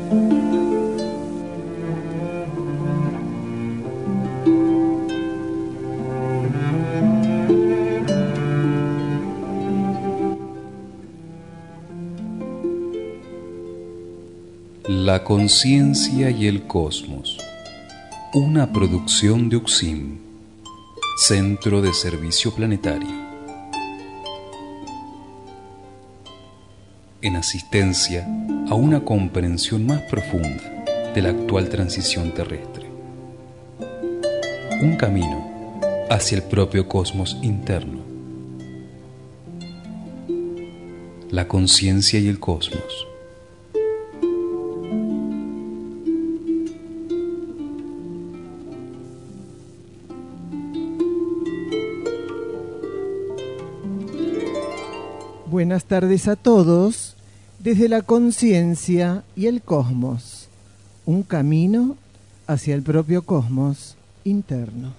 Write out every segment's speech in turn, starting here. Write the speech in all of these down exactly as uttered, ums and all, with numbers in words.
La conciencia y el cosmos, una producción de Uxim, Centro de Servicio Planetario, en asistencia a una comprensión más profunda de la actual transición terrestre. Un camino hacia el propio cosmos interno. La conciencia y el cosmos. Buenas tardes a todos, desde la conciencia y el cosmos, un camino hacia el propio cosmos interno.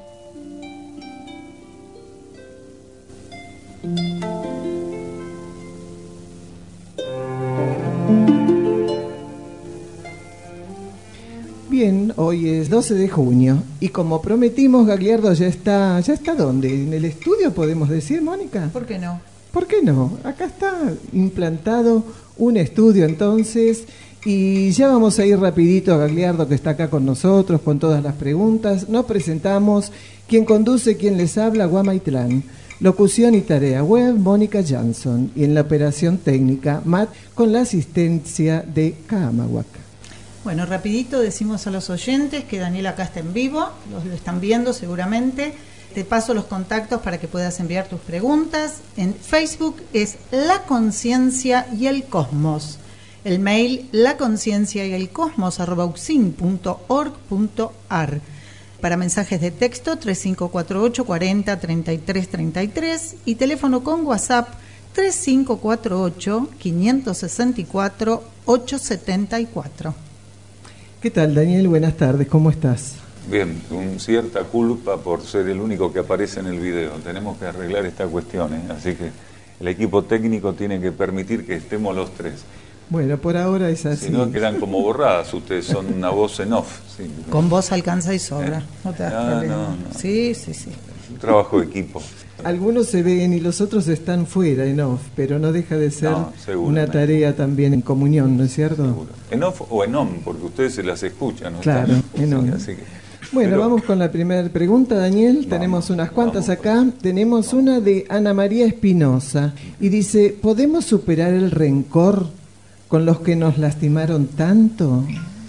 Bien, hoy es doce de junio y como prometimos, Gagliardo ya está, ¿ya está dónde? ¿En el estudio podemos decir, Mónica? ¿Por qué no? ¿Por qué no? Acá está implantado un estudio entonces y ya vamos a ir rapidito a Gagliardo que está acá con nosotros con todas las preguntas. Nos presentamos, quien conduce, quien les habla, Guamaitlán. Locución y tarea web, Mónica Jansson. Y en la operación técnica, Matt, con la asistencia de Camahuaca. Bueno, rapidito decimos a los oyentes que Daniel acá está en vivo, los lo están viendo seguramente. Te paso los contactos para que puedas enviar tus preguntas. En Facebook es La Conciencia y el Cosmos. El mail laconciencia y el cosmos arroba uxim punto org punto ar. Para mensajes de texto tres cinco cuatro ocho cuarenta treinta y tres treinta y tres y teléfono con WhatsApp tres cinco cuatro ocho quinientos sesenta y cuatro ochocientos setenta y cuatro. ¿Qué tal, Daniel? Buenas tardes, ¿cómo estás? Bien, con cierta culpa por ser el único que aparece en el video. Tenemos que arreglar esta cuestión, ¿eh? Así que el equipo técnico tiene que permitir que estemos los tres. Bueno, por ahora es así. Si no, quedan como borradas. Ustedes son una voz en off. Sí. Con voz alcanza y sobra. ¿Eh? No te das no, problema. no, no. Sí, sí, sí. Es un trabajo de equipo. Algunos se ven y los otros están fuera en off, pero no deja de ser no, una tarea también en comunión, ¿no es cierto? Seguro. En off o en on, porque ustedes se las escuchan, ¿no? Claro, Están, en on. sí, así que, bueno, pero, vamos con la primera pregunta, Daniel. Vamos, Tenemos unas cuantas vamos, acá. pues. Tenemos una de Ana María Espinosa y dice, ¿podemos superar el rencor con los que nos lastimaron tanto?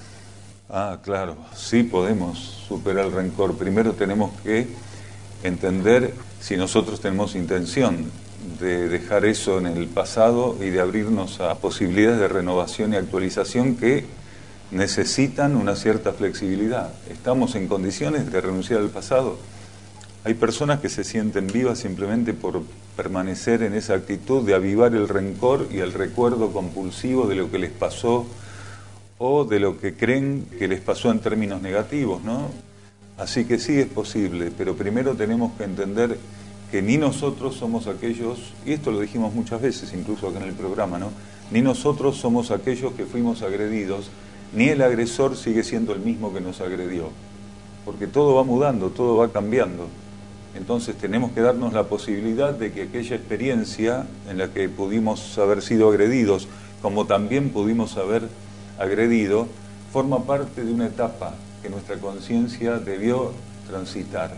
Ah, claro, sí podemos superar el rencor. Primero tenemos que entender si nosotros tenemos intención de dejar eso en el pasado y de abrirnos a posibilidades de renovación y actualización que necesitan una cierta flexibilidad. ¿Estamos en condiciones de renunciar al pasado? Hay personas que se sienten vivas simplemente por permanecer en esa actitud de avivar el rencor y el recuerdo compulsivo de lo que les pasó o de lo que creen que les pasó en términos negativos, ¿no? Así que sí es posible, pero primero tenemos que entender que ni nosotros somos aquellos, y esto lo dijimos muchas veces, incluso acá en el programa, ¿no? Ni nosotros somos aquellos que fuimos agredidos, ni el agresor sigue siendo el mismo que nos agredió, porque todo va mudando, todo va cambiando. Entonces tenemos que darnos la posibilidad de que aquella experiencia en la que pudimos haber sido agredidos, como también pudimos haber agredido, forma parte de una etapa que nuestra conciencia debió transitar.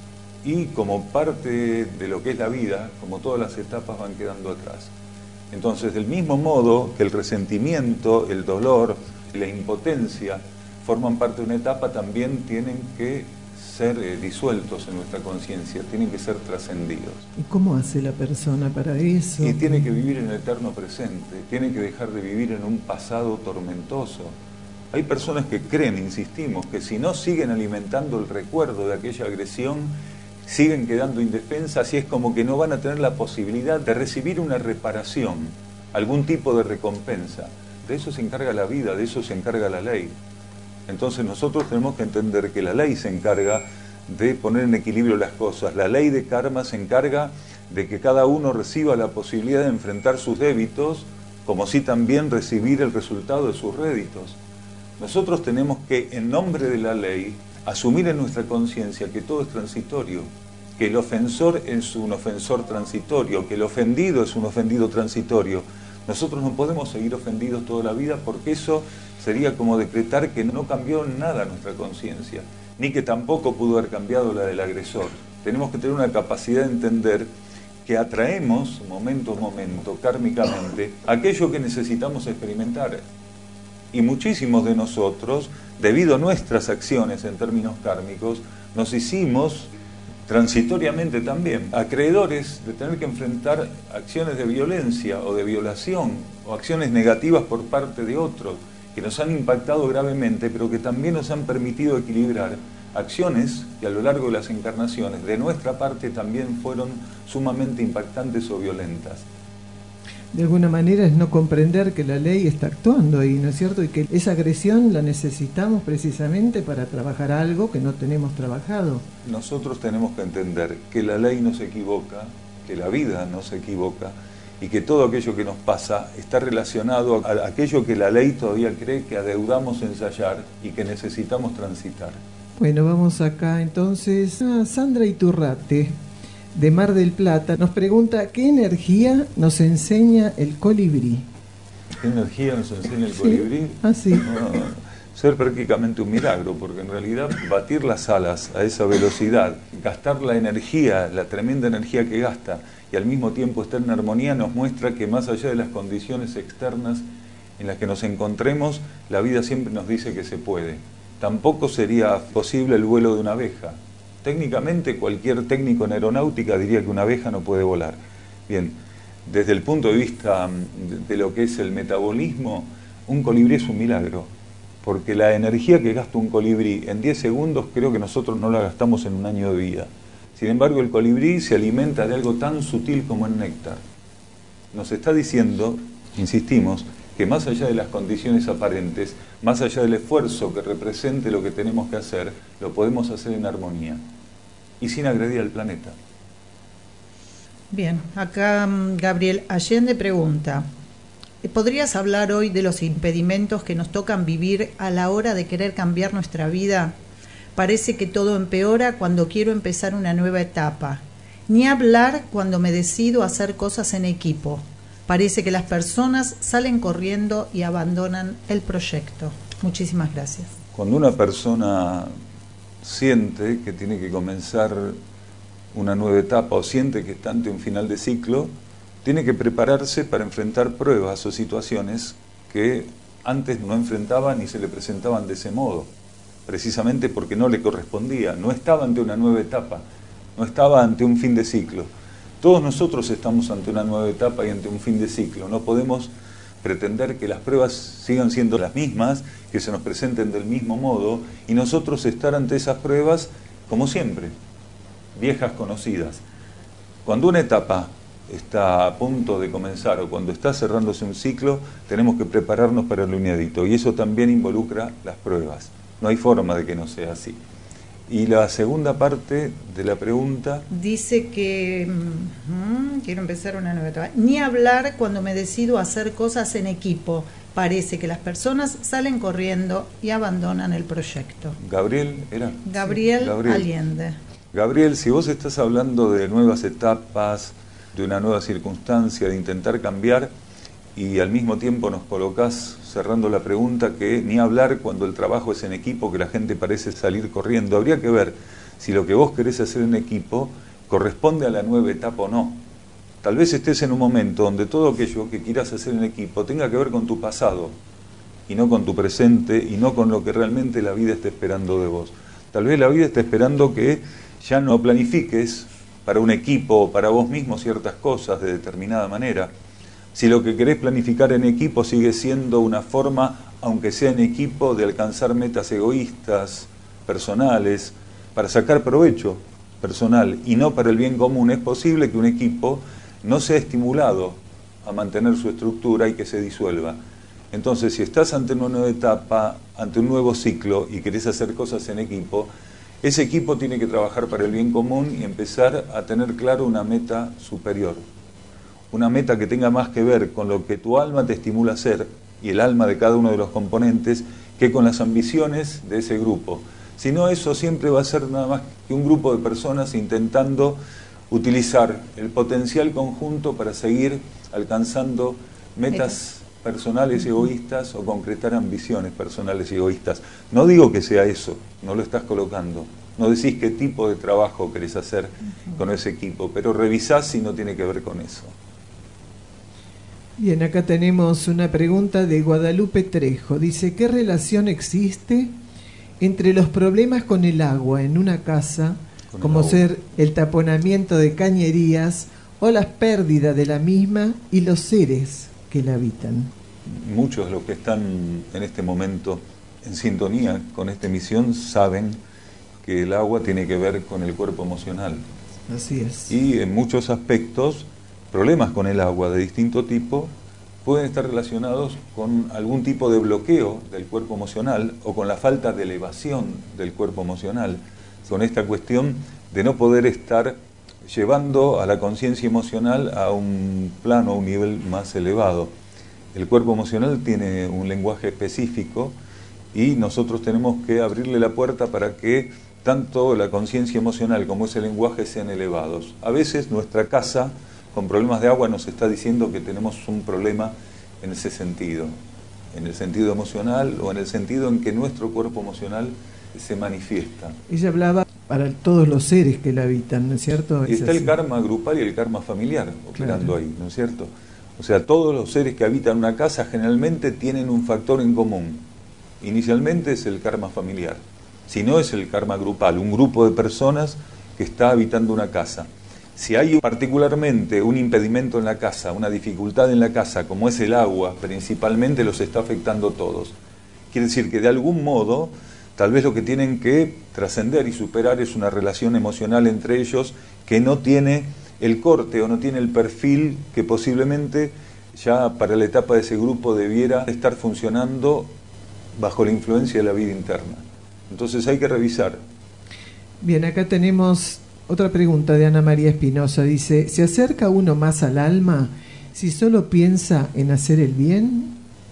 Y como parte de lo que es la vida, como todas las etapas van quedando atrás. Entonces, del mismo modo que el resentimiento, el dolor, la impotencia forman parte de una etapa, también tienen que ser eh, disueltos en nuestra conciencia, tienen que ser trascendidos. ¿Y cómo hace la persona para eso? Y tiene que vivir en el eterno presente, tiene que dejar de vivir en un pasado tormentoso. Hay personas que creen, insistimos, que si no siguen alimentando el recuerdo de aquella agresión, siguen quedando indefensas y es como que no van a tener la posibilidad de recibir una reparación, algún tipo de recompensa. De eso se encarga la vida, de eso se encarga la ley. Entonces nosotros tenemos que entender que la ley se encarga de poner en equilibrio las cosas. La ley de karma se encarga de que cada uno reciba la posibilidad de enfrentar sus débitos como sí también recibir el resultado de sus réditos. Nosotros tenemos que, en nombre de la ley, asumir en nuestra conciencia que todo es transitorio, que el ofensor es un ofensor transitorio, que el ofendido es un ofendido transitorio. Nosotros no podemos seguir ofendidos toda la vida porque eso sería como decretar que no cambió nada nuestra conciencia, ni que tampoco pudo haber cambiado la del agresor. Tenemos que tener una capacidad de entender que atraemos, momento a momento, kármicamente, aquello que necesitamos experimentar. Y muchísimos de nosotros, debido a nuestras acciones en términos kármicos, nos hicimos transitoriamente también acreedores de tener que enfrentar acciones de violencia o de violación o acciones negativas por parte de otros que nos han impactado gravemente, pero que también nos han permitido equilibrar acciones que a lo largo de las encarnaciones de nuestra parte también fueron sumamente impactantes o violentas. De alguna manera es no comprender que la ley está actuando ahí, ¿no es cierto? Y que esa agresión la necesitamos precisamente para trabajar algo que no tenemos trabajado. Nosotros tenemos que entender que la ley no se equivoca, que la vida no se equivoca y que todo aquello que nos pasa está relacionado a aquello que la ley todavía cree que adeudamos ensayar y que necesitamos transitar. Bueno, vamos acá entonces a Sandra Iturrate, de Mar del Plata, nos pregunta ¿qué energía nos enseña el colibrí? ¿Qué energía nos enseña el colibrí? Sí. Ah, sí. No, ser prácticamente un milagro, porque en realidad batir las alas a esa velocidad, gastar la energía, la tremenda energía que gasta, y al mismo tiempo estar en armonía, nos muestra que más allá de las condiciones externas en las que nos encontremos, la vida siempre nos dice que se puede. Tampoco sería posible el vuelo de una abeja. Técnicamente cualquier técnico en aeronáutica diría que una abeja no puede volar. Bien, desde el punto de vista de lo que es el metabolismo, un colibrí es un milagro, porque la energía que gasta un colibrí en diez segundos creo que nosotros no la gastamos en un año de vida. Sin embargo, el colibrí se alimenta de algo tan sutil como el néctar. Nos está diciendo, insistimos, que más allá de las condiciones aparentes, más allá del esfuerzo que represente lo que tenemos que hacer, lo podemos hacer en armonía y sin agredir al planeta. Bien, acá Gabriel Allende pregunta, ¿podrías hablar hoy de los impedimentos que nos tocan vivir a la hora de querer cambiar nuestra vida? Parece que todo empeora cuando quiero empezar una nueva etapa. Ni hablar cuando me decido a hacer cosas en equipo. Parece que las personas salen corriendo y abandonan el proyecto. Muchísimas gracias. Cuando una persona siente que tiene que comenzar una nueva etapa o siente que está ante un final de ciclo, tiene que prepararse para enfrentar pruebas o situaciones que antes no enfrentaba ni se le presentaban de ese modo, precisamente porque no le correspondía, no estaba ante una nueva etapa, no estaba ante un fin de ciclo. Todos nosotros estamos ante una nueva etapa y ante un fin de ciclo. No podemos pretender que las pruebas sigan siendo las mismas, que se nos presenten del mismo modo, y nosotros estar ante esas pruebas como siempre, viejas conocidas. Cuando una etapa está a punto de comenzar o cuando está cerrándose un ciclo, tenemos que prepararnos para lo inédito, y eso también involucra las pruebas. No hay forma de que no sea así. Y la segunda parte de la pregunta... Dice que mmm, quiero empezar una nueva etapa. Ni hablar cuando me decido a hacer cosas en equipo. Parece que las personas salen corriendo y abandonan el proyecto. Gabriel, ¿era? Gabriel, sí, Gabriel Allende. Gabriel, si vos estás hablando de nuevas etapas, de una nueva circunstancia, de intentar cambiar, y al mismo tiempo nos colocás, cerrando la pregunta, que ni hablar cuando el trabajo es en equipo, que la gente parece salir corriendo. Habría que ver si lo que vos querés hacer en equipo corresponde a la nueva etapa o no. Tal vez estés en un momento donde todo aquello que quieras hacer en equipo tenga que ver con tu pasado, y no con tu presente, y no con lo que realmente la vida está esperando de vos. Tal vez la vida está esperando que ya no planifiques para un equipo o para vos mismo ciertas cosas de determinada manera. Si lo que querés planificar en equipo sigue siendo una forma, aunque sea en equipo, de alcanzar metas egoístas, personales, para sacar provecho personal y no para el bien común, es posible que un equipo no sea estimulado a mantener su estructura y que se disuelva. Entonces, si estás ante una nueva etapa, ante un nuevo ciclo y querés hacer cosas en equipo, ese equipo tiene que trabajar para el bien común y empezar a tener claro una meta superior. una meta que tenga más que ver con lo que tu alma te estimula a hacer, y el alma de cada uno de los componentes, que con las ambiciones de ese grupo. Si no, eso siempre va a ser nada más que un grupo de personas intentando utilizar el potencial conjunto para seguir alcanzando metas personales y egoístas o concretar ambiciones personales y egoístas. No digo que sea eso, no lo estás colocando. No decís qué tipo de trabajo querés hacer uh-huh. con ese equipo, pero revisás si no tiene que ver con eso. Bien, acá tenemos una pregunta de Guadalupe Trejo. Dice, ¿qué relación existe entre los problemas con el agua en una casa, con como ser el taponamiento de cañerías o la pérdida de la misma, y los seres que la habitan? Muchos de los que están en este momento en sintonía con esta emisión saben que el agua tiene que ver con el cuerpo emocional. Así es. Y en muchos aspectos, problemas con el agua de distinto tipo pueden estar relacionados con algún tipo de bloqueo del cuerpo emocional o con la falta de elevación del cuerpo emocional, con esta cuestión de no poder estar llevando a la conciencia emocional a un plano, a un nivel más elevado. El cuerpo emocional tiene un lenguaje específico y nosotros tenemos que abrirle la puerta para que tanto la conciencia emocional como ese lenguaje sean elevados. A veces nuestra casa con problemas de agua nos está diciendo que tenemos un problema en ese sentido, en el sentido emocional o en el sentido en que nuestro cuerpo emocional se manifiesta. Ella hablaba para todos los seres que la habitan, ¿no es cierto? Y está el karma grupal y el karma familiar operando claro. ahí, ¿no es cierto? O sea, todos los seres que habitan una casa generalmente tienen un factor en común. Inicialmente es el karma familiar, si no es el karma grupal, un grupo de personas que está habitando una casa. Si hay particularmente un impedimento en la casa, una dificultad en la casa, como es el agua, principalmente los está afectando todos. Quiere decir que de algún modo, tal vez lo que tienen que trascender y superar es una relación emocional entre ellos que no tiene el corte o no tiene el perfil que posiblemente ya para la etapa de ese grupo debiera estar funcionando bajo la influencia de la vida interna. Entonces hay que revisar. Bien, acá tenemos otra pregunta de Ana María Espinosa. Dice, ¿se acerca uno más al alma si solo piensa en hacer el bien?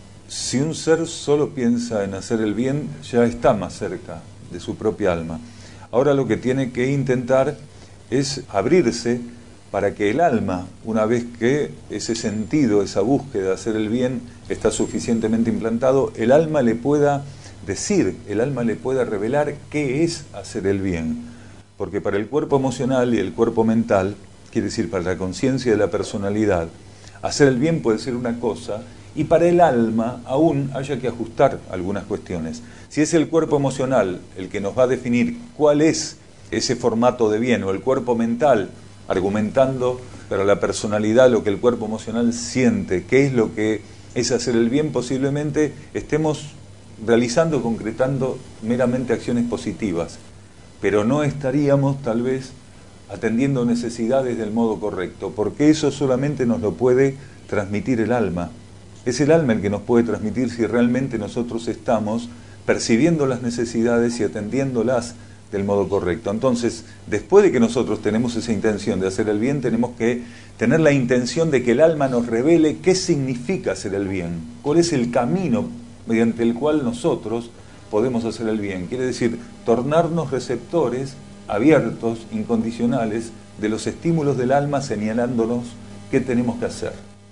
Si un ser solo piensa en hacer el bien, ya está más cerca de su propia alma. Ahora lo que tiene que intentar es abrirse para que el alma, una vez que ese sentido, esa búsqueda de hacer el bien está suficientemente implantado, el alma le pueda decir, el alma le pueda revelar qué es hacer el bien. Porque para el cuerpo emocional y el cuerpo mental, quiere decir para la conciencia de la personalidad, hacer el bien puede ser una cosa, y para el alma aún haya que ajustar algunas cuestiones. Si es el cuerpo emocional el que nos va a definir cuál es ese formato de bien, o el cuerpo mental argumentando para la personalidad lo que el cuerpo emocional siente, qué es lo que es hacer el bien, posiblemente estemos realizando, concretando meramente acciones positivas, pero no estaríamos tal vez atendiendo necesidades del modo correcto, porque eso solamente nos lo puede transmitir el alma. Es el alma el que nos puede transmitir si realmente nosotros estamos percibiendo las necesidades y atendiéndolas del modo correcto. Entonces, después de que nosotros tenemos esa intención de hacer el bien, tenemos que tener la intención de que el alma nos revele qué significa hacer el bien, cuál es el camino mediante el cual nosotros podemos hacer el bien. Quiere decir, tornarnos receptores abiertos, incondicionales, de los estímulos del alma señalándonos qué tenemos que hacer.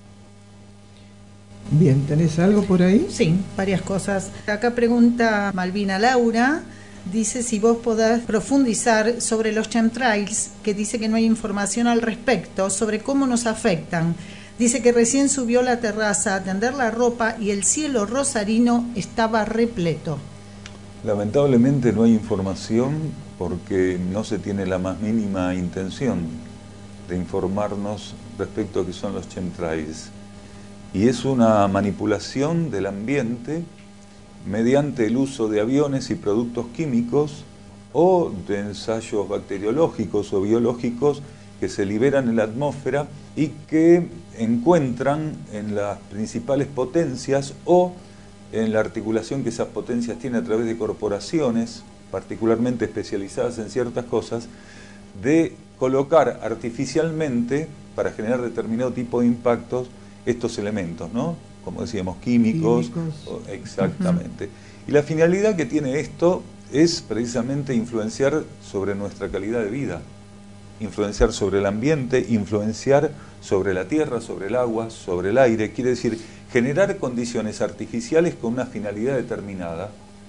Bien, ¿tenés algo por ahí? Sí, varias cosas. Acá pregunta Malvina Laura, dice si vos podés profundizar sobre los chemtrails, que dice que no hay información al respecto, sobre cómo nos afectan. Dice que recién subió a la terraza a tender la ropa y el cielo rosarino estaba repleto. Lamentablemente no hay información porque no se tiene la más mínima intención de informarnos respecto a qué son los chemtrails. Y es una manipulación del ambiente mediante el uso de aviones y productos químicos o de ensayos bacteriológicos o biológicos que se liberan en la atmósfera y que encuentran en las principales potencias o en la articulación que esas potencias tienen a través de corporaciones, particularmente especializadas en ciertas cosas, de colocar artificialmente, para generar determinado tipo de impactos, estos elementos, ¿no? Como decíamos, químicos. Químicos. O, exactamente. Uh-huh. Y la finalidad que tiene esto es precisamente influenciar sobre nuestra calidad de vida, influenciar sobre el ambiente, influenciar sobre la tierra, sobre el agua, sobre el aire. Quiere decir, generar condiciones artificiales con una finalidad determinada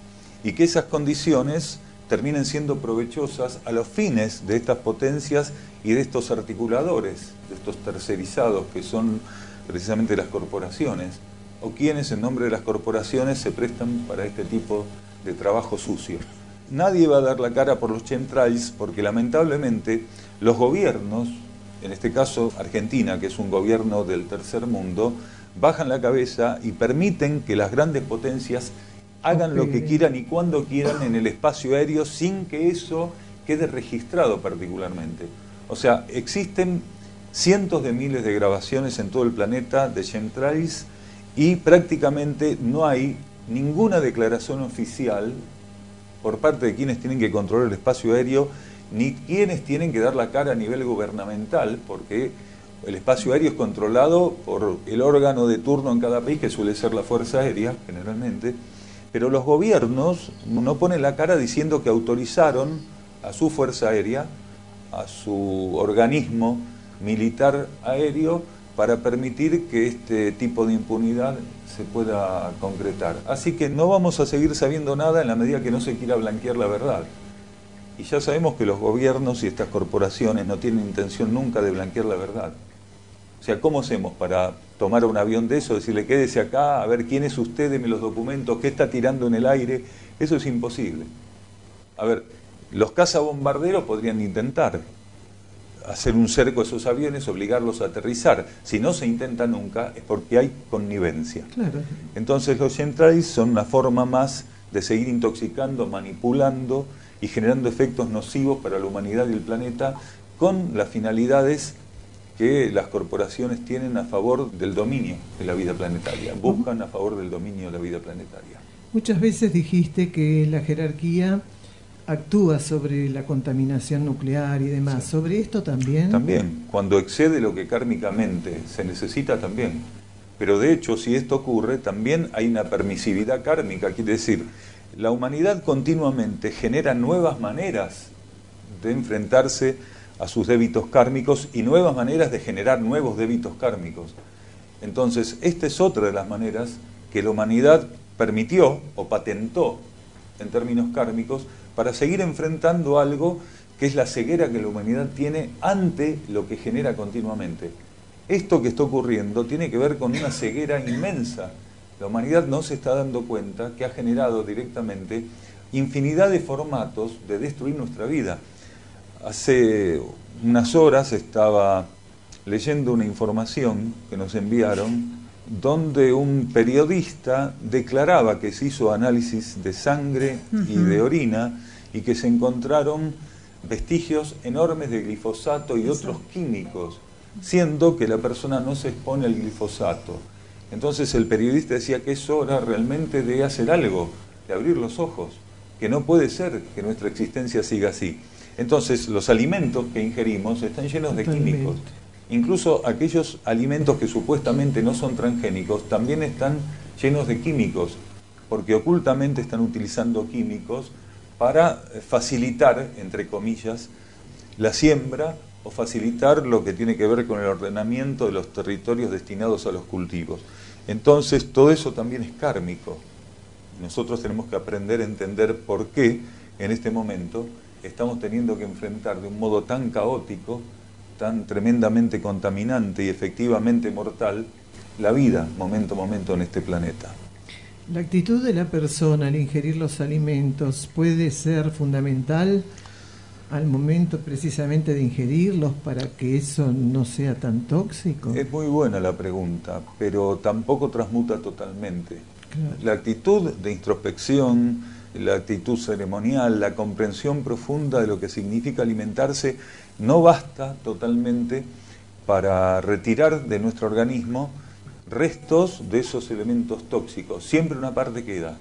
y que esas condiciones terminen siendo provechosas a los fines de estas potencias y de estos articuladores, de estos tercerizados que son precisamente las corporaciones, o quienes en nombre de las corporaciones se prestan para este tipo de trabajo sucio. Nadie va a dar la cara por los chemtrails porque lamentablemente los gobiernos, en este caso Argentina, que es un gobierno del tercer mundo, bajan la cabeza y permiten que las grandes potencias hagan okay. lo que quieran y cuando quieran en el espacio aéreo sin que eso quede registrado particularmente. O sea, existen cientos de miles de grabaciones en todo el planeta de chemtrails y prácticamente no hay ninguna declaración oficial por parte de quienes tienen que controlar el espacio aéreo, ni quienes tienen que dar la cara a nivel gubernamental, porque el espacio aéreo es controlado por el órgano de turno en cada país, que suele ser la Fuerza Aérea, generalmente, pero los gobiernos no ponen la cara diciendo que autorizaron a su Fuerza Aérea, a su organismo militar aéreo, para permitir que este tipo de impunidad se pueda concretar. Así que no vamos a seguir sabiendo nada en la medida que no se quiera blanquear la verdad. Y ya sabemos que los gobiernos y estas corporaciones no tienen intención nunca de blanquear la verdad. O sea, ¿cómo hacemos para tomar un avión de eso, decirle quédese acá, a ver quién es usted, deme los documentos, qué está tirando en el aire? Eso es imposible. A ver, los cazabombarderos podrían intentar hacer un cerco a esos aviones, obligarlos a aterrizar. Si no se intenta nunca es porque hay connivencia. Claro. Entonces los chemtrails son una forma más de seguir intoxicando, manipulando y generando efectos nocivos para la humanidad y el planeta con las finalidades que las corporaciones tienen a favor del dominio de la vida planetaria. Buscan a favor del dominio de la vida planetaria. Muchas veces dijiste que la jerarquía actúa sobre la contaminación nuclear y demás. Sí. ¿Sobre esto también? También, cuando excede lo que kármicamente se necesita también. Pero de hecho, si esto ocurre, también hay una permisividad kármica. Quiere decir, la humanidad continuamente genera nuevas maneras de enfrentarse a sus débitos kármicos y nuevas maneras de generar nuevos débitos kármicos. Entonces, esta es otra de las maneras que la humanidad permitió o patentó en términos kármicos para seguir enfrentando algo que es la ceguera que la humanidad tiene ante lo que genera continuamente. Esto que está ocurriendo tiene que ver con una ceguera inmensa. La humanidad no se está dando cuenta que ha generado directamente infinidad de formatos de destruir nuestra vida. Hace unas horas estaba leyendo una información que nos enviaron donde un periodista declaraba que se hizo análisis de sangre uh-huh. y de orina y que se encontraron vestigios enormes de glifosato y Eso. otros químicos, siendo que la persona no se expone al glifosato. Entonces el periodista decía que es hora realmente de hacer algo, de abrir los ojos, que no puede ser que nuestra existencia siga así. Entonces los alimentos que ingerimos están llenos de Totalmente. químicos. Incluso aquellos alimentos que supuestamente no son transgénicos también están llenos de químicos, porque ocultamente están utilizando químicos para facilitar, entre comillas, la siembra o facilitar lo que tiene que ver con el ordenamiento de los territorios destinados a los cultivos. Entonces todo eso también es kármico. Nosotros tenemos que aprender a entender por qué en este momento estamos teniendo que enfrentar de un modo tan caótico, tan tremendamente contaminante y efectivamente mortal, la vida, momento a momento, en este planeta. ¿La actitud de la persona al ingerir los alimentos puede ser fundamental al momento precisamente de ingerirlos para que eso no sea tan tóxico? Es muy buena la pregunta, pero tampoco transmuta totalmente. Claro. La actitud de introspección, la actitud ceremonial, la comprensión profunda de lo que significa alimentarse, no basta totalmente para retirar de nuestro organismo restos de esos elementos tóxicos. Siempre una parte queda.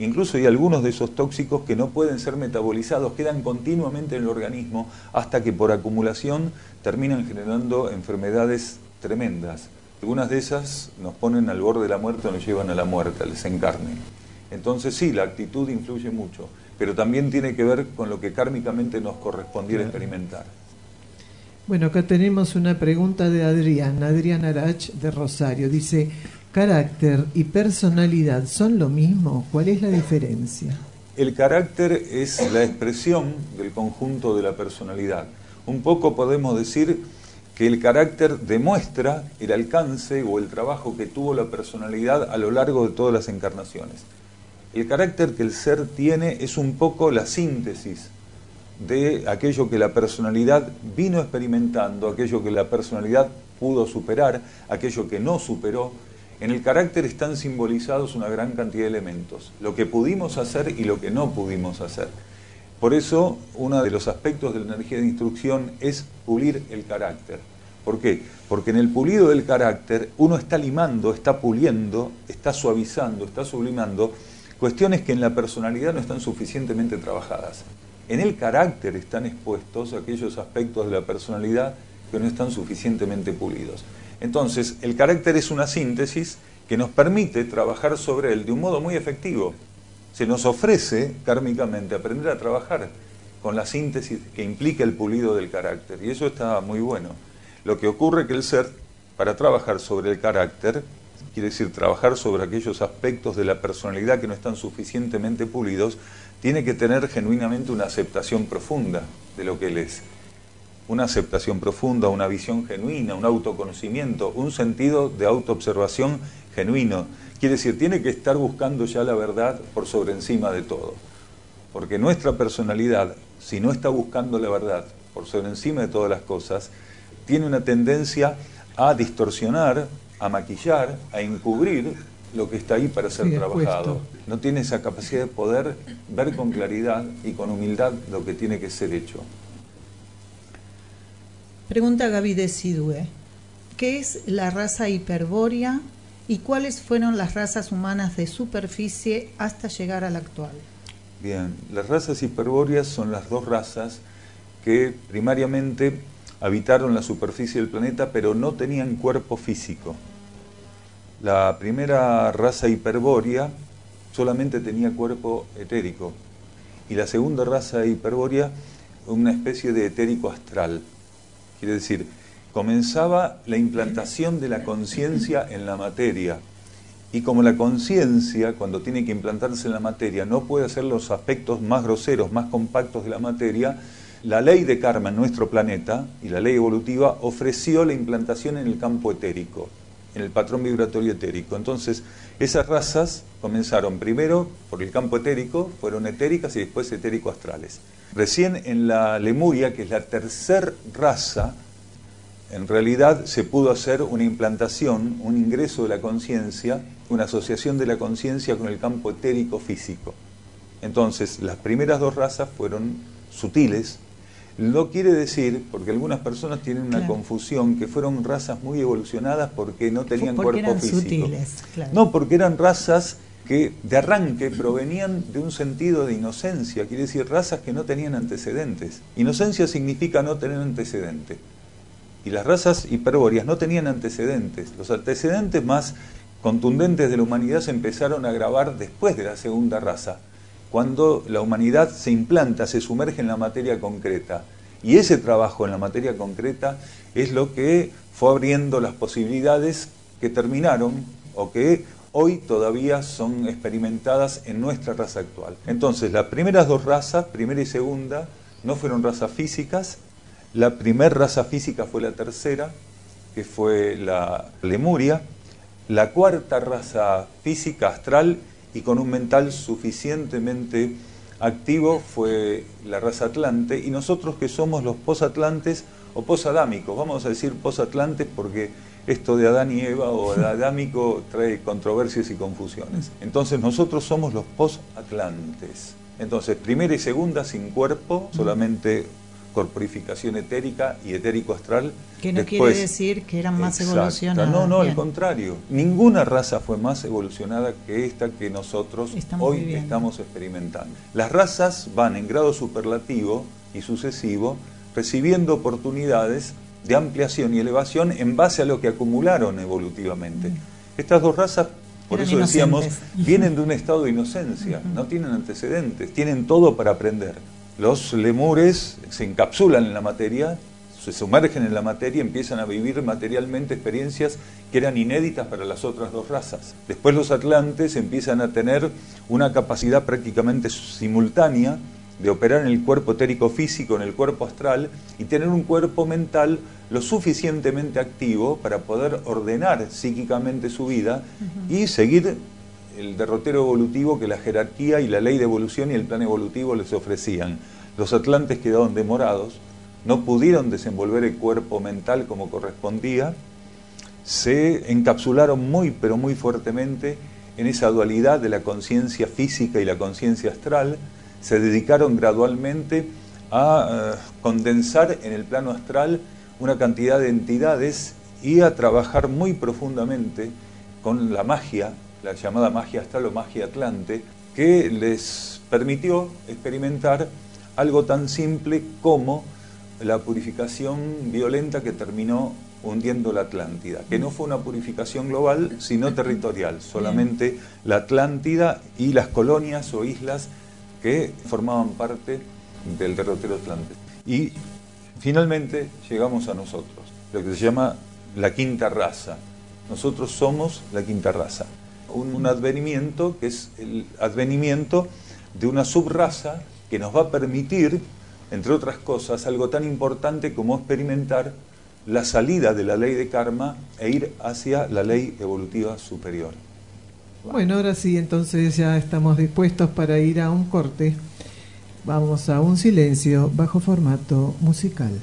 Incluso hay algunos de esos tóxicos que no pueden ser metabolizados, quedan continuamente en el organismo hasta que por acumulación terminan generando enfermedades tremendas. Algunas de esas nos ponen al borde de la muerte o nos llevan a la muerte, al desencarne. Entonces sí, la actitud influye mucho, pero también tiene que ver con lo que kármicamente nos correspondiera claro. experimentar. Bueno, acá tenemos una pregunta de Adrián, Adrián Arach de Rosario. Dice, ¿carácter y personalidad son lo mismo? ¿Cuál es la diferencia? El carácter es la expresión del conjunto de la personalidad. Un poco podemos decir que el carácter demuestra el alcance o el trabajo que tuvo la personalidad a lo largo de todas las encarnaciones. El carácter que el ser tiene es un poco la síntesis de aquello que la personalidad vino experimentando, aquello que la personalidad pudo superar, aquello que no superó. En el carácter están simbolizados una gran cantidad de elementos, lo que pudimos hacer y lo que no pudimos hacer. Por eso, uno de los aspectos de la energía de instrucción es pulir el carácter. ¿Por qué? Porque en el pulido del carácter uno está limando, está puliendo, está suavizando, está sublimando cuestiones que en la personalidad no están suficientemente trabajadas. En el carácter están expuestos aquellos aspectos de la personalidad que no están suficientemente pulidos. Entonces, el carácter es una síntesis que nos permite trabajar sobre él de un modo muy efectivo. Se nos ofrece kármicamente aprender a trabajar con la síntesis que implica el pulido del carácter, y eso está muy bueno. Lo que ocurre es que el ser, para trabajar sobre el carácter, quiere decir trabajar sobre aquellos aspectos de la personalidad que no están suficientemente pulidos, tiene que tener genuinamente una aceptación profunda de lo que él es. Una aceptación profunda, una visión genuina, un autoconocimiento, un sentido de autoobservación genuino. Quiere decir, tiene que estar buscando ya la verdad por sobre encima de todo. Porque nuestra personalidad, si no está buscando la verdad por sobre encima de todas las cosas, tiene una tendencia a distorsionar, a maquillar, a encubrir lo que está ahí para ser sí, trabajado. Puesto. No tiene esa capacidad de poder ver con claridad y con humildad lo que tiene que ser hecho. Pregunta Gaby de Sidue. ¿Qué es la raza hiperbórea y cuáles fueron las razas humanas de superficie hasta llegar a la actual? Bien, las razas hiperbóreas son las dos razas que primariamente habitaron la superficie del planeta, pero no tenían cuerpo físico. La primera raza hiperbórea solamente tenía cuerpo etérico, y la segunda raza hiperbórea una especie de etérico astral. Quiere decir, comenzaba la implantación de la conciencia en la materia, y como la conciencia, cuando tiene que implantarse en la materia, no puede hacer los aspectos más groseros, más compactos de la materia, la ley de karma en nuestro planeta y la ley evolutiva ofreció la implantación en el campo etérico, en el patrón vibratorio etérico. Entonces, esas razas comenzaron primero por el campo etérico, fueron etéricas y después etérico-astrales. Recién en la Lemuria, que es la tercer raza, en realidad se pudo hacer una implantación, un ingreso de la conciencia, una asociación de la conciencia con el campo etérico físico. Entonces, las primeras dos razas fueron sutiles. No quiere decir, porque algunas personas tienen una claro. confusión, que fueron razas muy evolucionadas porque no tenían porque cuerpo eran físico. Sutiles, claro. No, porque eran razas que de arranque provenían de un sentido de inocencia, quiere decir razas que no tenían antecedentes. Inocencia significa no tener antecedente. Y las razas hiperbóreas no tenían antecedentes. Los antecedentes más contundentes de la humanidad se empezaron a grabar después de la segunda raza, cuando la humanidad se implanta, se sumerge en la materia concreta. Y ese trabajo en la materia concreta es lo que fue abriendo las posibilidades que terminaron o que hoy todavía son experimentadas en nuestra raza actual. Entonces, las primeras dos razas, primera y segunda, no fueron razas físicas. La primera raza física fue la tercera, que fue la Lemuria. La cuarta raza física astral y con un mental suficientemente activo fue la raza Atlante, y nosotros que somos los posatlantes o posadámicos, vamos a decir posatlantes porque esto de Adán y Eva o de adámico trae controversias y confusiones. Entonces nosotros somos los posatlantes. Entonces primera y segunda sin cuerpo, solamente corporificación etérica y etérico-astral. Que no después, quiere decir que eran más exacto, evolucionadas. No, no, bien. al contrario. Ninguna raza fue más evolucionada que esta que nosotros Estamos hoy viviendo. estamos experimentando. Las razas van en grado superlativo y sucesivo, recibiendo oportunidades de ampliación y elevación en base a lo que acumularon evolutivamente. Mm. Estas dos razas, por Eran eso decíamos, inocentes. vienen de un estado de inocencia, uh-huh. no tienen antecedentes, tienen todo para aprender. Los lemures se encapsulan en la materia, se sumergen en la materia, empiezan a vivir materialmente experiencias que eran inéditas para las otras dos razas. Después los atlantes empiezan a tener una capacidad prácticamente simultánea de operar en el cuerpo etérico físico, en el cuerpo astral, y tener un cuerpo mental lo suficientemente activo para poder ordenar psíquicamente su vida uh-huh. y seguir el derrotero evolutivo que la jerarquía y la ley de evolución y el plan evolutivo les ofrecían. Los atlantes quedaron demorados, no pudieron desenvolver el cuerpo mental como correspondía, se encapsularon muy pero muy fuertemente en esa dualidad de la conciencia física y la conciencia astral, se dedicaron gradualmente a uh, condensar en el plano astral una cantidad de entidades y a trabajar muy profundamente con la magia, la llamada magia astral o magia atlante, que les permitió experimentar algo tan simple como la purificación violenta que terminó hundiendo la Atlántida, que no fue una purificación global, sino territorial, solamente la Atlántida y las colonias o islas que formaban parte del derrotero atlante. Y finalmente llegamos a nosotros, lo que se llama la quinta raza. Nosotros somos la quinta raza. Un, un advenimiento que es el advenimiento de una subraza que nos va a permitir, entre otras cosas, algo tan importante como experimentar la salida de la ley de karma e ir hacia la ley evolutiva superior. Bueno, ahora sí, entonces ya estamos dispuestos para ir a un corte. Vamos a un silencio bajo formato musical.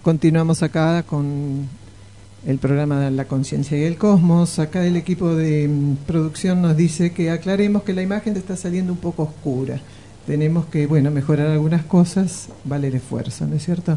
Continuamos acá con el programa de La Conciencia y el Cosmos. Acá el equipo de producción nos dice que aclaremos que la imagen te está saliendo un poco oscura. Tenemos que, bueno, mejorar algunas cosas, vale el esfuerzo, ¿no es cierto?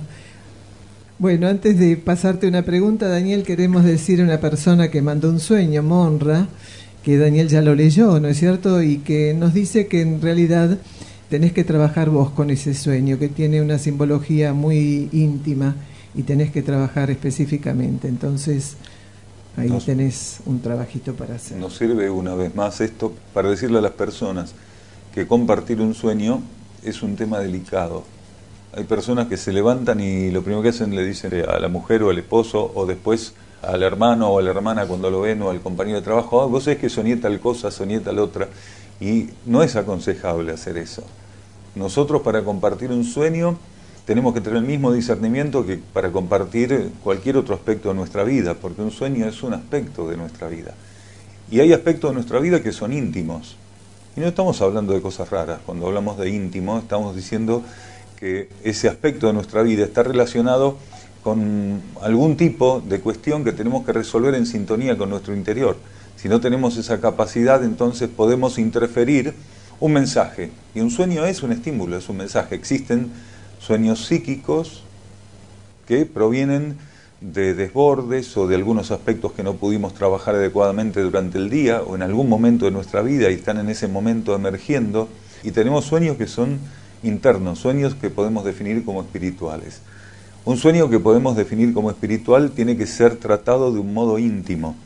Bueno, antes de pasarte una pregunta, Daniel, queremos decir a una persona que mandó un sueño, Monra, que Daniel ya lo leyó, ¿no es cierto? Y que nos dice que en realidad tenés que trabajar vos con ese sueño, que tiene una simbología muy íntima y tenés que trabajar específicamente. Entonces, ahí nos, tenés un trabajito para hacer. Nos sirve una vez más esto para decirle a las personas que compartir un sueño es un tema delicado. Hay personas que se levantan y lo primero que hacen le dicen a la mujer o al esposo, o después al hermano o a la hermana cuando lo ven, o al compañero de trabajo, oh, vos sabés que soñé tal cosa, soñé tal otra, y no es aconsejable hacer eso. Nosotros, para compartir un sueño, tenemos que tener el mismo discernimiento que para compartir cualquier otro aspecto de nuestra vida, porque un sueño es un aspecto de nuestra vida. Y hay aspectos de nuestra vida que son íntimos. Y no estamos hablando de cosas raras. Cuando hablamos de íntimo, estamos diciendo que ese aspecto de nuestra vida está relacionado con algún tipo de cuestión que tenemos que resolver en sintonía con nuestro interior. Si no tenemos esa capacidad, entonces podemos interferir un mensaje. Y un sueño es un estímulo, es un mensaje. Existen sueños psíquicos que provienen de desbordes o de algunos aspectos que no pudimos trabajar adecuadamente durante el día o en algún momento de nuestra vida y están en ese momento emergiendo. Y tenemos sueños que son internos, sueños que podemos definir como espirituales. Un sueño que podemos definir como espiritual tiene que ser tratado de un modo íntimo.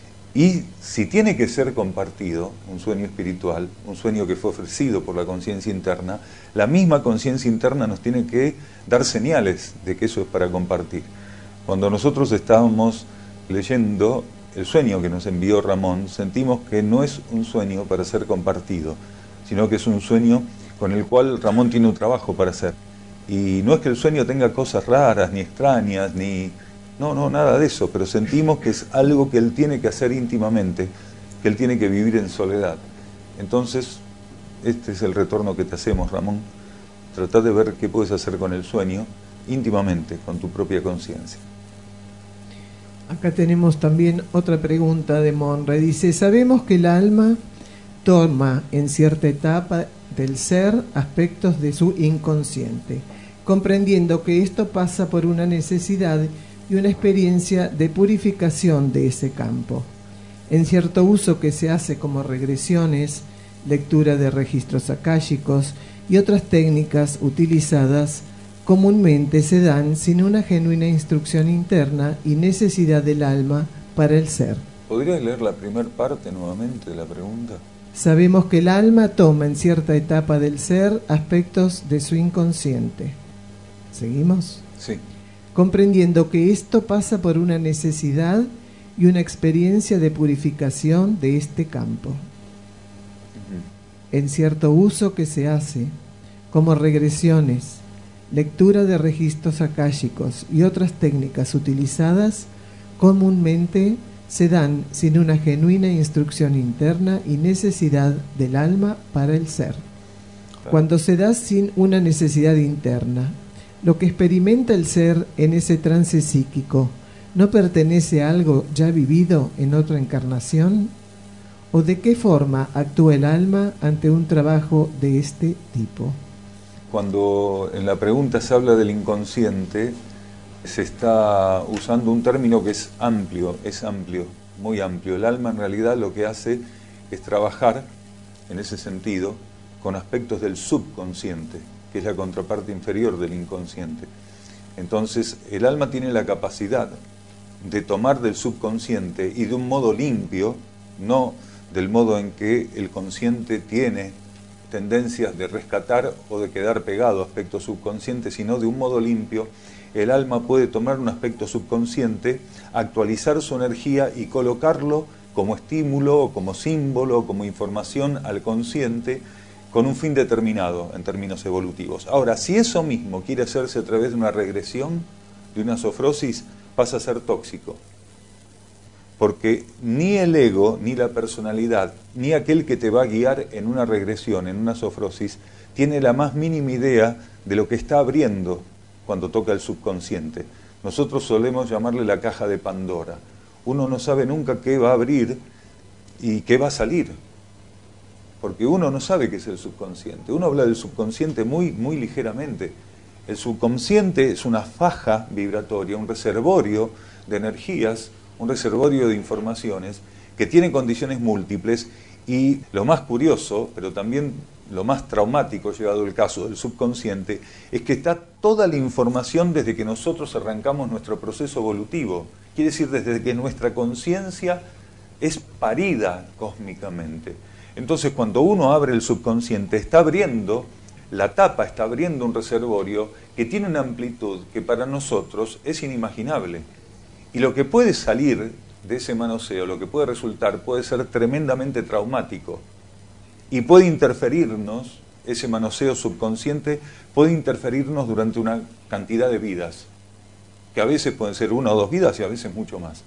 Y si tiene que ser compartido, un sueño espiritual, un sueño que fue ofrecido por la conciencia interna, la misma conciencia interna nos tiene que dar señales de que eso es para compartir. Cuando nosotros estábamos leyendo el sueño que nos envió Ramón, sentimos que no es un sueño para ser compartido, sino que es un sueño con el cual Ramón tiene un trabajo para hacer. Y no es que el sueño tenga cosas raras, ni extrañas, ni... No, no, nada de eso, pero sentimos que es algo que él tiene que hacer íntimamente, que él tiene que vivir en soledad. Entonces, este es el retorno que te hacemos, Ramón. Trata de ver qué puedes hacer con el sueño íntimamente, con tu propia conciencia. Acá tenemos también otra pregunta de Monra. Dice, sabemos que el alma toma en cierta etapa del ser aspectos de su inconsciente, comprendiendo que esto pasa por una necesidad y una experiencia de purificación de ese campo. En cierto uso que se hace como regresiones, lectura de registros akáshicos y otras técnicas utilizadas comúnmente se dan sin una genuina instrucción interna y necesidad del alma para el ser. ¿Podrías leer la primera parte nuevamente de la pregunta? Sabemos que el alma toma en cierta etapa del ser aspectos de su inconsciente. ¿Seguimos? Sí. Comprendiendo que esto pasa por una necesidad y una experiencia de purificación de este campo. Uh-huh. En cierto uso que se hace, como regresiones, lectura de registros akáshicos y otras técnicas utilizadas, comúnmente se dan sin una genuina instrucción interna y necesidad del alma para el ser. Claro. Cuando se da sin una necesidad interna, lo que experimenta el ser en ese trance psíquico, ¿no pertenece a algo ya vivido en otra encarnación? ¿O de qué forma actúa el alma ante un trabajo de este tipo? Cuando en la pregunta se habla del inconsciente, se está usando un término que es amplio, es amplio, muy amplio. El alma en realidad lo que hace es trabajar, en ese sentido, con aspectos del subconsciente, que es la contraparte inferior del inconsciente. Entonces, el alma tiene la capacidad de tomar del subconsciente y de un modo limpio, no del modo en que el consciente tiene tendencias de rescatar o de quedar pegado a aspectos subconscientes, sino de un modo limpio, el alma puede tomar un aspecto subconsciente, actualizar su energía y colocarlo como estímulo, o como símbolo, o como información al consciente, con un fin determinado en términos evolutivos. Ahora, si eso mismo quiere hacerse a través de una regresión, de una sofrosis, pasa a ser tóxico. Porque ni el ego, ni la personalidad, ni aquel que te va a guiar en una regresión, en una sofrosis, tiene la más mínima idea de lo que está abriendo cuando toca el subconsciente. Nosotros solemos llamarle la caja de Pandora. Uno no sabe nunca qué va a abrir y qué va a salir, porque uno no sabe qué es el subconsciente. Uno habla del subconsciente muy, muy ligeramente. El subconsciente es una faja vibratoria, un reservorio de energías, un reservorio de informaciones que tiene condiciones múltiples, y lo más curioso, pero también lo más traumático, llegado el caso del subconsciente, es que está toda la información desde que nosotros arrancamos nuestro proceso evolutivo. Quiere decir, desde que nuestra conciencia es parida cósmicamente. Entonces, cuando uno abre el subconsciente, está abriendo la tapa, está abriendo un reservorio que tiene una amplitud que para nosotros es inimaginable. Y lo que puede salir de ese manoseo, lo que puede resultar, puede ser tremendamente traumático. Y puede interferirnos, ese manoseo subconsciente puede interferirnos durante una cantidad de vidas, que a veces pueden ser una o dos vidas y a veces mucho más.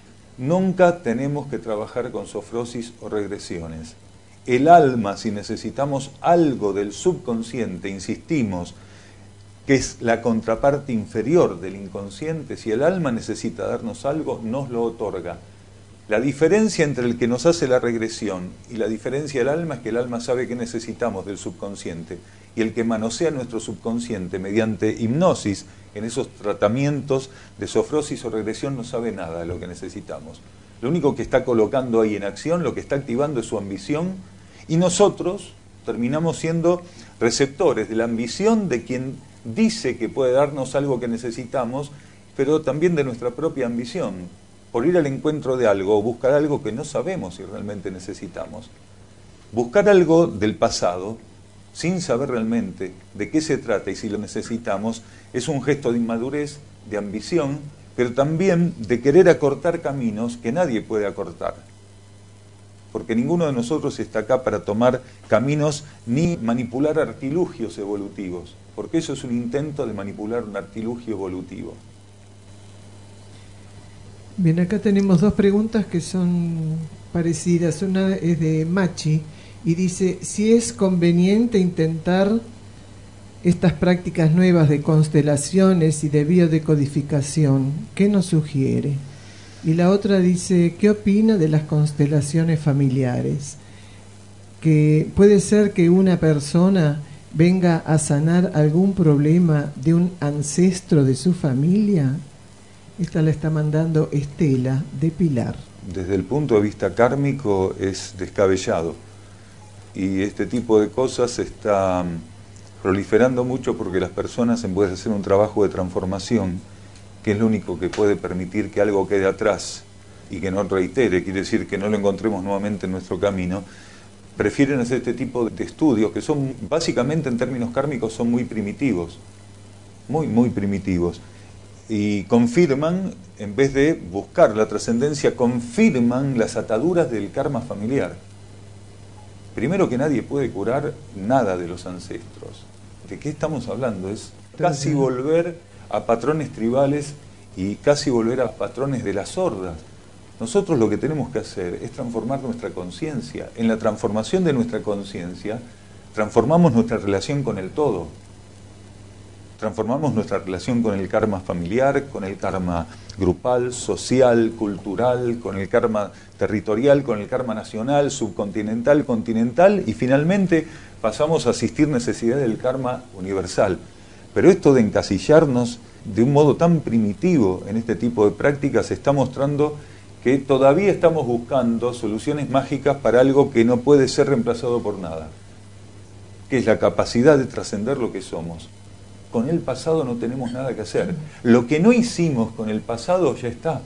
Nunca tenemos que trabajar con sofrosis o regresiones. El alma, si necesitamos algo del subconsciente, insistimos, que es la contraparte inferior del inconsciente, si el alma necesita darnos algo, nos lo otorga. La diferencia entre el que nos hace la regresión y la diferencia del alma es que el alma sabe que necesitamos del subconsciente, y el que manosea nuestro subconsciente mediante hipnosis, en esos tratamientos de sofrosis o regresión, no sabe nada de lo que necesitamos. Lo único que está colocando ahí en acción, lo que está activando es su ambición, y nosotros terminamos siendo receptores de la ambición de quien dice que puede darnos algo que necesitamos, pero también de nuestra propia ambición, por ir al encuentro de algo o buscar algo que no sabemos si realmente necesitamos. Buscar algo del pasado, sin saber realmente de qué se trata y si lo necesitamos, es un gesto de inmadurez, de ambición, pero también de querer acortar caminos que nadie puede acortar. Porque ninguno de nosotros está acá para tomar caminos ni manipular artilugios evolutivos, porque eso es un intento de manipular un artilugio evolutivo. Bien, acá tenemos dos preguntas que son parecidas. Una es de Machi y dice, si es conveniente intentar estas prácticas nuevas de constelaciones y de biodecodificación, ¿qué nos sugiere? Y la otra dice, ¿qué opina de las constelaciones familiares? Que puede ser que una persona venga a sanar algún problema de un ancestro de su familia. Esta la está mandando Estela de Pilar. Desde el punto de vista kármico es descabellado, y este tipo de cosas se está proliferando mucho porque las personas, en vez de hacer un trabajo de transformación, que es lo único que puede permitir que algo quede atrás y que no reitere, quiere decir que no lo encontremos nuevamente en nuestro camino, prefieren hacer este tipo de estudios que son, básicamente en términos kármicos, son muy primitivos, muy, muy primitivos, y confirman, en vez de buscar la trascendencia, confirman las ataduras del karma familiar. Primero que nadie puede curar nada de los ancestros. ¿De qué estamos hablando? Es casi volver a patrones tribales y casi volver a patrones de las hordas. Nosotros lo que tenemos que hacer es transformar nuestra conciencia. En la transformación de nuestra conciencia, transformamos nuestra relación con el todo. Transformamos nuestra relación con el karma familiar, con el karma grupal, social, cultural, con el karma territorial, con el karma nacional, subcontinental, continental, y finalmente pasamos a asistir necesidad del karma universal. Pero esto de encasillarnos de un modo tan primitivo en este tipo de prácticas está mostrando que todavía estamos buscando soluciones mágicas para algo que no puede ser reemplazado por nada, que es la capacidad de trascender lo que somos. Con el pasado no tenemos nada que hacer. Lo que no hicimos con el pasado ya está.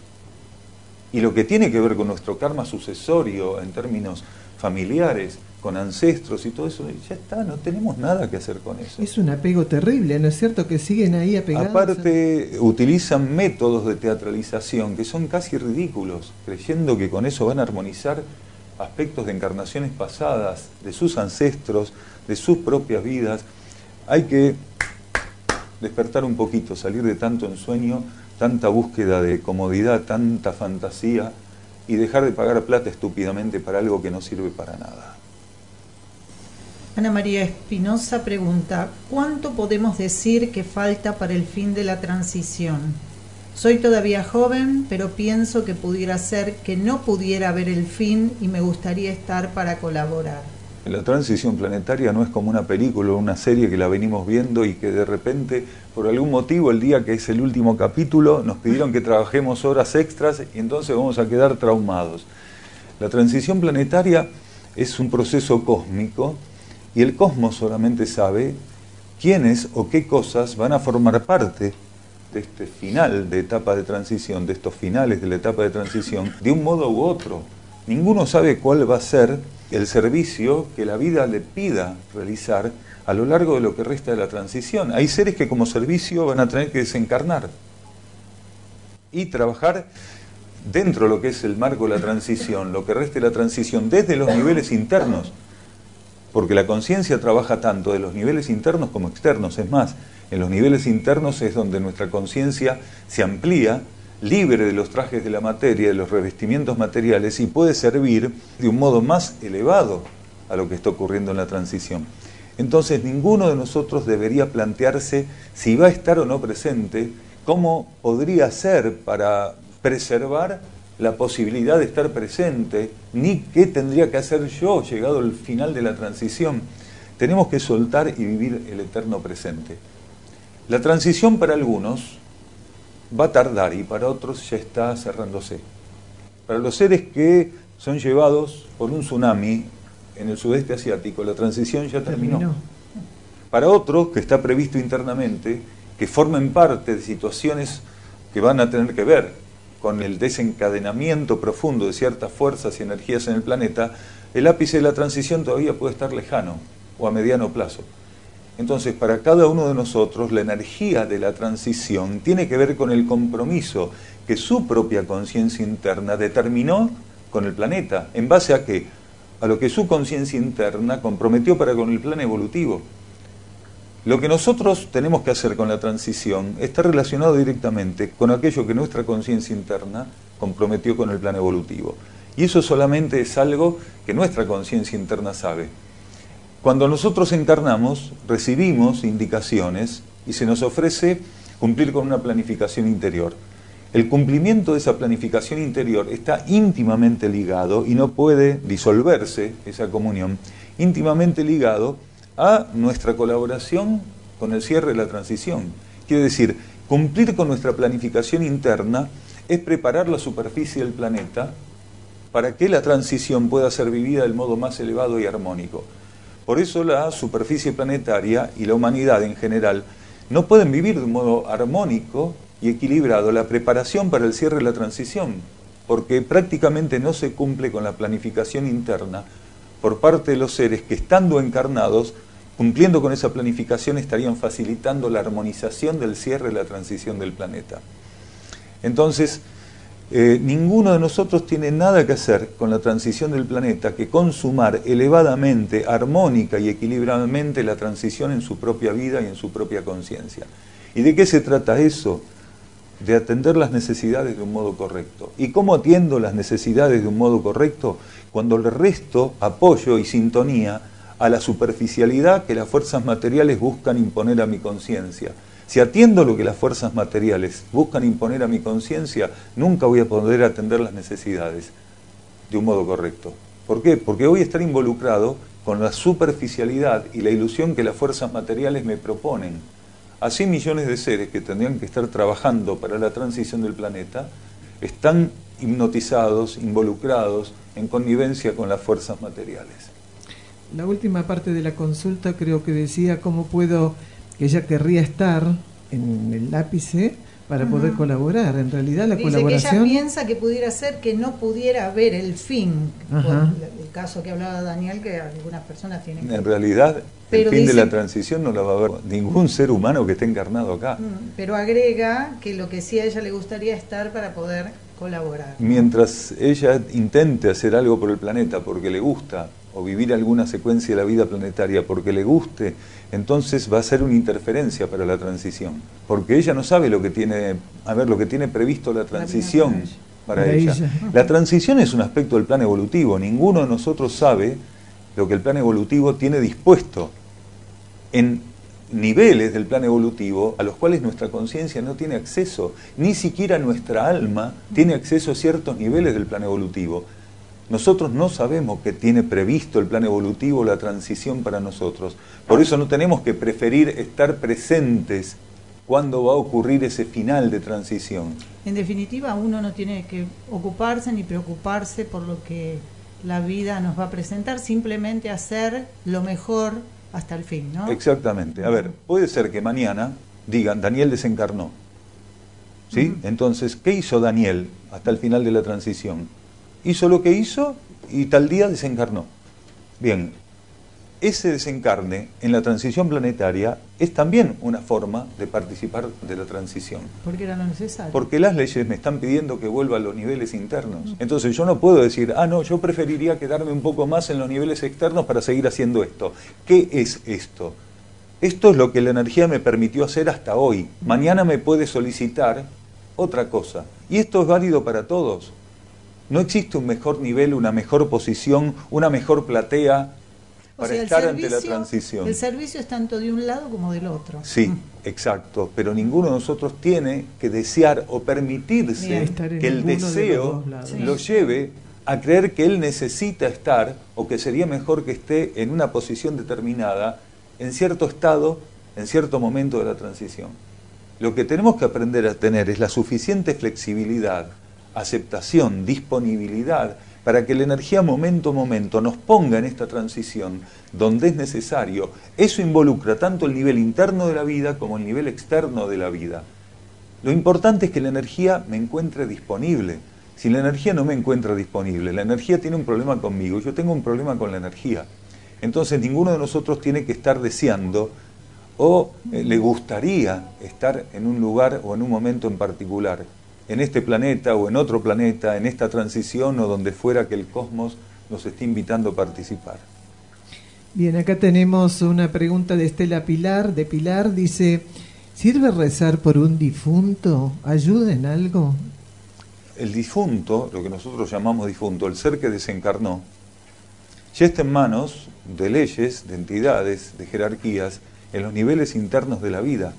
Y lo que tiene que ver con nuestro karma sucesorio en términos familiares, con ancestros y todo eso, ya está, no tenemos nada que hacer con eso. Es un apego terrible, ¿no es cierto? Que siguen ahí apegados. Aparte, utilizan métodos de teatralización que son casi ridículos, creyendo que con eso van a armonizar aspectos de encarnaciones pasadas, de sus ancestros, de sus propias vidas. Hay que despertar un poquito, salir de tanto ensueño, tanta búsqueda de comodidad, tanta fantasía, y dejar de pagar plata estúpidamente para algo que no sirve para nada. Ana María Espinosa pregunta, ¿cuánto podemos decir que falta para el fin de la transición? Soy todavía joven, pero pienso que pudiera ser que no pudiera ver el fin y me gustaría estar para colaborar. La transición planetaria no es como una película o una serie que la venimos viendo y que de repente, por algún motivo, el día que es el último capítulo, nos pidieron que trabajemos horas extras y entonces vamos a quedar traumados. La transición planetaria es un proceso cósmico y el cosmos solamente sabe quiénes o qué cosas van a formar parte de este final de etapa de transición, de estos finales de la etapa de transición, de un modo u otro. Ninguno sabe cuál va a ser el servicio que la vida le pida realizar a lo largo de lo que resta de la transición. Hay seres que como servicio van a tener que desencarnar y trabajar dentro de lo que es el marco de la transición, lo que resta de la transición desde los niveles internos, porque la conciencia trabaja tanto de los niveles internos como externos. Es más, en los niveles internos es donde nuestra conciencia se amplía, libre de los trajes de la materia, de los revestimientos materiales, y puede servir de un modo más elevado a lo que está ocurriendo en la transición. Entonces, ninguno de nosotros debería plantearse si va a estar o no presente, cómo podría ser para preservar la posibilidad de estar presente, ni qué tendría que hacer yo llegado al final de la transición. Tenemos que soltar y vivir el eterno presente. La transición para algunos va a tardar y para otros ya está cerrándose. Para los seres que son llevados por un tsunami en el sudeste asiático, la transición ya terminó. terminó. Para otros, que está previsto internamente, que formen parte de situaciones que van a tener que ver con el desencadenamiento profundo de ciertas fuerzas y energías en el planeta, el ápice de la transición todavía puede estar lejano o a mediano plazo. Entonces, para cada uno de nosotros, la energía de la transición tiene que ver con el compromiso que su propia conciencia interna determinó con el planeta. ¿En base a qué? A lo que su conciencia interna comprometió para con el plan evolutivo. Lo que nosotros tenemos que hacer con la transición está relacionado directamente con aquello que nuestra conciencia interna comprometió con el plan evolutivo. Y eso solamente es algo que nuestra conciencia interna sabe. Cuando nosotros encarnamos, recibimos indicaciones y se nos ofrece cumplir con una planificación interior. El cumplimiento de esa planificación interior está íntimamente ligado, y no puede disolverse esa comunión, íntimamente ligado a nuestra colaboración con el cierre de la transición. Quiere decir, cumplir con nuestra planificación interna es preparar la superficie del planeta para que la transición pueda ser vivida del modo más elevado y armónico. Por eso la superficie planetaria y la humanidad en general no pueden vivir de un modo armónico y equilibrado la preparación para el cierre de la transición, porque prácticamente no se cumple con la planificación interna por parte de los seres que, estando encarnados, cumpliendo con esa planificación, estarían facilitando la armonización del cierre de la transición del planeta. Entonces, eh, ninguno de nosotros tiene nada que hacer con la transición del planeta que consumar elevadamente, armónica y equilibradamente la transición en su propia vida y en su propia conciencia. ¿Y de qué se trata eso? De atender las necesidades de un modo correcto. ¿Y cómo atiendo las necesidades de un modo correcto? Cuando le resto apoyo y sintonía a la superficialidad que las fuerzas materiales buscan imponer a mi conciencia. Si atiendo lo que las fuerzas materiales buscan imponer a mi conciencia, nunca voy a poder atender las necesidades de un modo correcto. ¿Por qué? Porque voy a estar involucrado con la superficialidad y la ilusión que las fuerzas materiales me proponen. Así millones de seres que tendrían que estar trabajando para la transición del planeta están hipnotizados, involucrados en connivencia con las fuerzas materiales. La última parte de la consulta creo que decía cómo puedo, que ella querría estar en el ápice para uh-huh. poder colaborar. En realidad la Dice colaboración... que ella piensa que pudiera ser que no pudiera ver el fin, uh-huh. por el caso que hablaba Daniel, que algunas personas tienen que... En realidad, pero el fin dice... de la transición no la va a ver ningún ser humano que esté encarnado acá. Pero agrega que lo que sí a ella le gustaría estar para poder colaborar. Mientras ella intente hacer algo por el planeta porque le gusta, o vivir alguna secuencia de la vida planetaria porque le guste, entonces va a ser una interferencia para la transición, porque ella no sabe lo que tiene, a ver, lo que tiene previsto la transición para ella. La transición es un aspecto del plan evolutivo. Ninguno de nosotros sabe lo que el plan evolutivo tiene dispuesto en niveles del plan evolutivo a los cuales nuestra conciencia no tiene acceso, ni siquiera nuestra alma tiene acceso a ciertos niveles del plan evolutivo. Nosotros no sabemos que tiene previsto el plan evolutivo la transición para nosotros. Por eso no tenemos que preferir estar presentes cuando va a ocurrir ese final de transición. En definitiva, uno no tiene que ocuparse ni preocuparse por lo que la vida nos va a presentar, simplemente hacer lo mejor hasta el fin, ¿no? Exactamente. A ver, puede ser que mañana digan, Daniel desencarnó. ¿Sí? Uh-huh. Entonces, ¿qué hizo Daniel hasta el final de la transición? Hizo lo que hizo y tal día desencarnó. Bien, ese desencarne en la transición planetaria es también una forma de participar de la transición. Porque era lo necesario. Porque las leyes me están pidiendo que vuelva a los niveles internos. Entonces yo no puedo decir, ah, no, yo preferiría quedarme un poco más en los niveles externos para seguir haciendo esto. ¿Qué es esto? Esto es lo que la energía me permitió hacer hasta hoy. Mañana me puede solicitar otra cosa. Y esto es válido para todos. No existe un mejor nivel, una mejor posición, una mejor platea para o sea, estar servicio, ante la transición. El servicio es tanto de un lado como del otro. Sí, exacto, pero ninguno de nosotros tiene que desear o permitirse que el deseo de lo lleve a creer que él necesita estar o que sería mejor que esté en una posición determinada, en cierto estado, en cierto momento de la transición. Lo que tenemos que aprender a tener es la suficiente flexibilidad, aceptación, disponibilidad, para que la energía momento a momento nos ponga en esta transición donde es necesario. Eso involucra tanto el nivel interno de la vida como el nivel externo de la vida. Lo importante es que la energía me encuentre disponible. Si la energía no me encuentra disponible, la energía tiene un problema conmigo, yo tengo un problema con la energía. Entonces ninguno de nosotros tiene que estar deseando o eh, le gustaría estar en un lugar o en un momento en particular, en este planeta o en otro planeta, en esta transición o donde fuera que el cosmos nos esté invitando a participar. Bien, acá tenemos una pregunta de Estela Pilar, de Pilar, dice, ¿sirve rezar por un difunto? ¿Ayuda en algo? El difunto, lo que nosotros llamamos difunto, el ser que desencarnó, ya está en manos de leyes, de entidades, de jerarquías, en los niveles internos de la vida.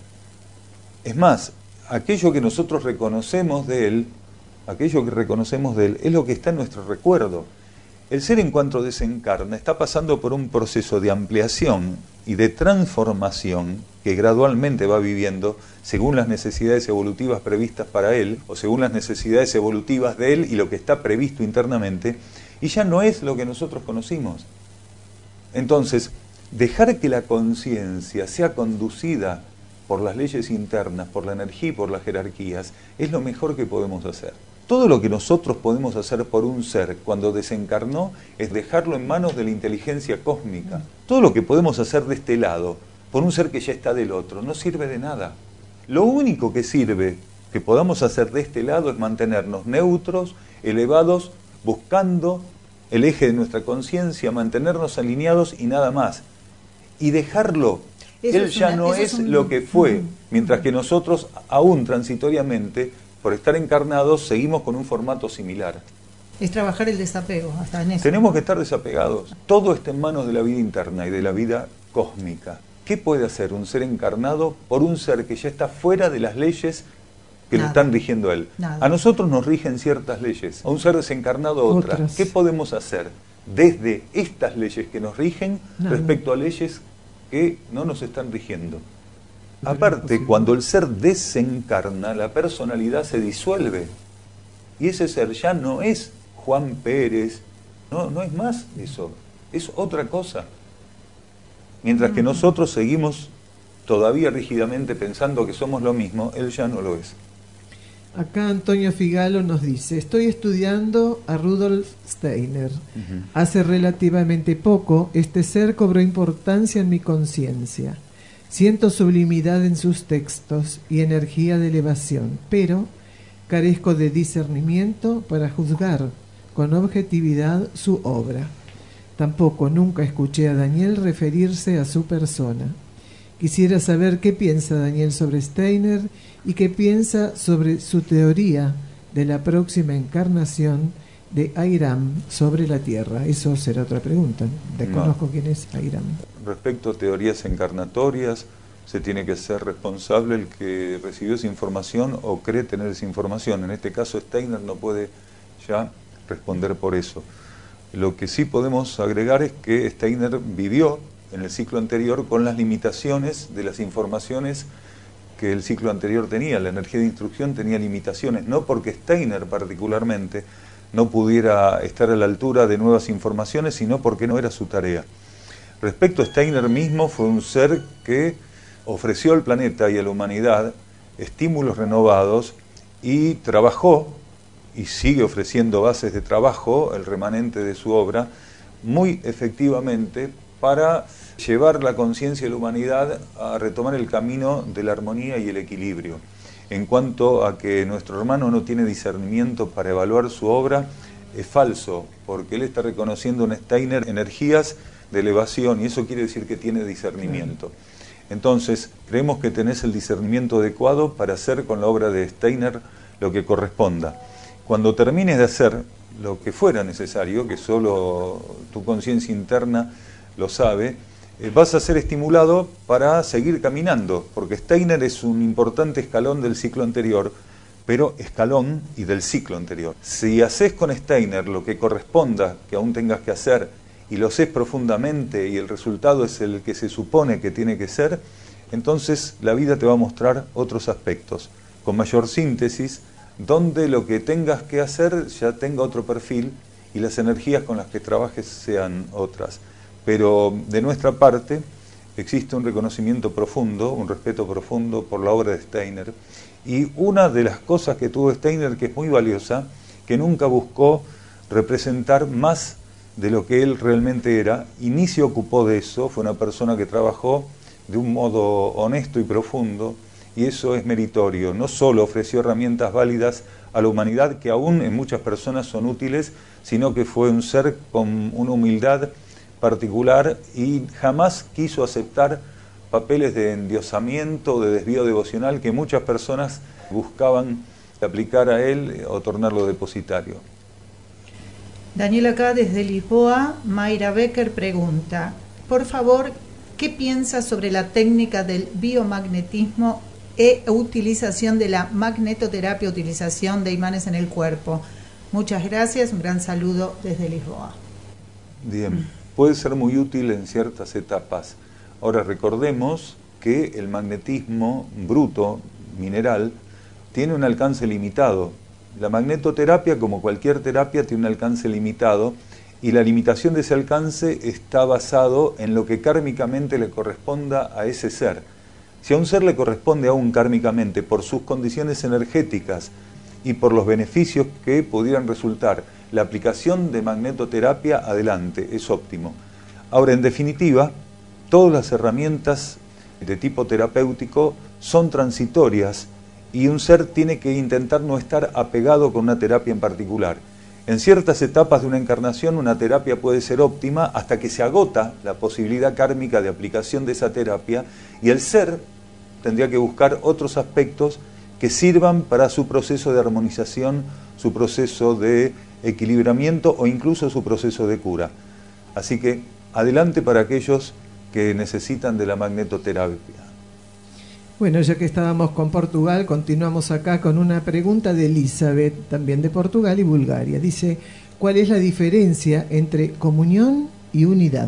Es más, aquello que nosotros reconocemos de él, aquello que reconocemos de él, es lo que está en nuestro recuerdo. El ser en cuanto desencarna está pasando por un proceso de ampliación y de transformación que gradualmente va viviendo según las necesidades evolutivas previstas para él, o según las necesidades evolutivas de él y lo que está previsto internamente, y ya no es lo que nosotros conocimos. Entonces, dejar que la conciencia sea conducida por las leyes internas, por la energía y por las jerarquías, es lo mejor que podemos hacer. Todo lo que nosotros podemos hacer por un ser cuando desencarnó es dejarlo en manos de la inteligencia cósmica. Todo lo que podemos hacer de este lado, por un ser que ya está del otro, no sirve de nada. Lo único que sirve que podamos hacer de este lado es mantenernos neutros, elevados, buscando el eje de nuestra conciencia, mantenernos alineados y nada más. Y dejarlo. Eso Él ya una, no es, es un... lo que fue, mientras que nosotros, aún transitoriamente, por estar encarnados, seguimos con un formato similar. Es trabajar el desapego, hasta en eso. Tenemos que estar desapegados. Todo está en manos de la vida interna y de la vida cósmica. ¿Qué puede hacer un ser encarnado por un ser que ya está fuera de las leyes que Nada. lo están rigiendo a él? Nada. A nosotros nos rigen ciertas leyes, a un ser desencarnado otras. otras. ¿Qué podemos hacer desde estas leyes que nos rigen Nada. respecto a leyes que no nos están rigiendo? Aparte, cuando el ser desencarna, la personalidad se disuelve. Y ese ser ya no es Juan Pérez, no, no es más eso, es otra cosa. Mientras que nosotros seguimos todavía rígidamente pensando que somos lo mismo, él ya no lo es. Acá Antonio Figalo nos dice, estoy estudiando a Rudolf Steiner. Uh-huh. Hace relativamente poco, este ser cobró importancia en mi conciencia. Siento sublimidad en sus textos y energía de elevación, pero carezco de discernimiento para juzgar con objetividad su obra. Tampoco nunca escuché a Daniel referirse a su persona. Quisiera saber qué piensa Daniel sobre Steiner y qué piensa sobre su teoría de la próxima encarnación de Airam sobre la Tierra? Eso será otra pregunta. Desconozco no. quién es Airam. Respecto a teorías encarnatorias, se tiene que ser responsable el que recibió esa información o cree tener esa información. En este caso Steiner no puede ya responder por eso. Lo que sí podemos agregar es que Steiner vivió en el ciclo anterior con las limitaciones de las informaciones que el ciclo anterior tenía. La energía de instrucción tenía limitaciones, no porque Steiner particularmente no pudiera estar a la altura de nuevas informaciones, sino porque no era su tarea. Respecto a Steiner mismo, fue un ser que ofreció al planeta y a la humanidad estímulos renovados y trabajó, y sigue ofreciendo bases de trabajo, el remanente de su obra, muy efectivamente para llevar la conciencia de la humanidad a retomar el camino de la armonía y el equilibrio. En cuanto a que nuestro hermano no tiene discernimiento para evaluar su obra, es falso, porque él está reconociendo en Steiner energías de elevación y eso quiere decir que tiene discernimiento. Entonces, creemos que tenés el discernimiento adecuado para hacer con la obra de Steiner lo que corresponda. Cuando termines de hacer lo que fuera necesario, que solo tu conciencia interna lo sabe, eh, vas a ser estimulado para seguir caminando, porque Steiner es un importante escalón del ciclo anterior, pero escalón y del ciclo anterior. Si haces con Steiner lo que corresponda, que aún tengas que hacer, y lo haces profundamente y el resultado es el que se supone que tiene que ser, entonces la vida te va a mostrar otros aspectos, con mayor síntesis, donde lo que tengas que hacer ya tenga otro perfil y las energías con las que trabajes sean otras. Pero de nuestra parte existe un reconocimiento profundo, un respeto profundo por la obra de Steiner, y una de las cosas que tuvo Steiner que es muy valiosa, que nunca buscó representar más de lo que él realmente era, y ni se ocupó de eso, fue una persona que trabajó de un modo honesto y profundo, y eso es meritorio. No solo ofreció herramientas válidas a la humanidad, que aún en muchas personas son útiles, sino que fue un ser con una humildad particular y jamás quiso aceptar papeles de endiosamiento, de desvío devocional que muchas personas buscaban aplicar a él o tornarlo depositario. Daniel, acá desde Lisboa, Mayra Becker pregunta, por favor, ¿qué piensa sobre la técnica del biomagnetismo e utilización de la magnetoterapia, utilización de imanes en el cuerpo? Muchas gracias, un gran saludo desde Lisboa. Bien, puede ser muy útil en ciertas etapas. Ahora recordemos que el magnetismo bruto, mineral, tiene un alcance limitado. La magnetoterapia, como cualquier terapia, tiene un alcance limitado y la limitación de ese alcance está basado en lo que kármicamente le corresponda a ese ser. Si a un ser le corresponde aún kármicamente por sus condiciones energéticas y por los beneficios que pudieran resultar, la aplicación de magnetoterapia, adelante, es óptimo. Ahora, en definitiva, todas las herramientas de tipo terapéutico son transitorias y un ser tiene que intentar no estar apegado con una terapia en particular. En ciertas etapas de una encarnación, una terapia puede ser óptima hasta que se agota la posibilidad kármica de aplicación de esa terapia y el ser tendría que buscar otros aspectos que sirvan para su proceso de armonización, su proceso de equilibramiento o incluso su proceso de cura. Así que adelante para aquellos que necesitan de la magnetoterapia. Bueno, ya que estábamos con Portugal, continuamos acá con una pregunta de Elizabeth, también de Portugal y Bulgaria. Dice, ¿cuál es la diferencia entre comunión y unidad?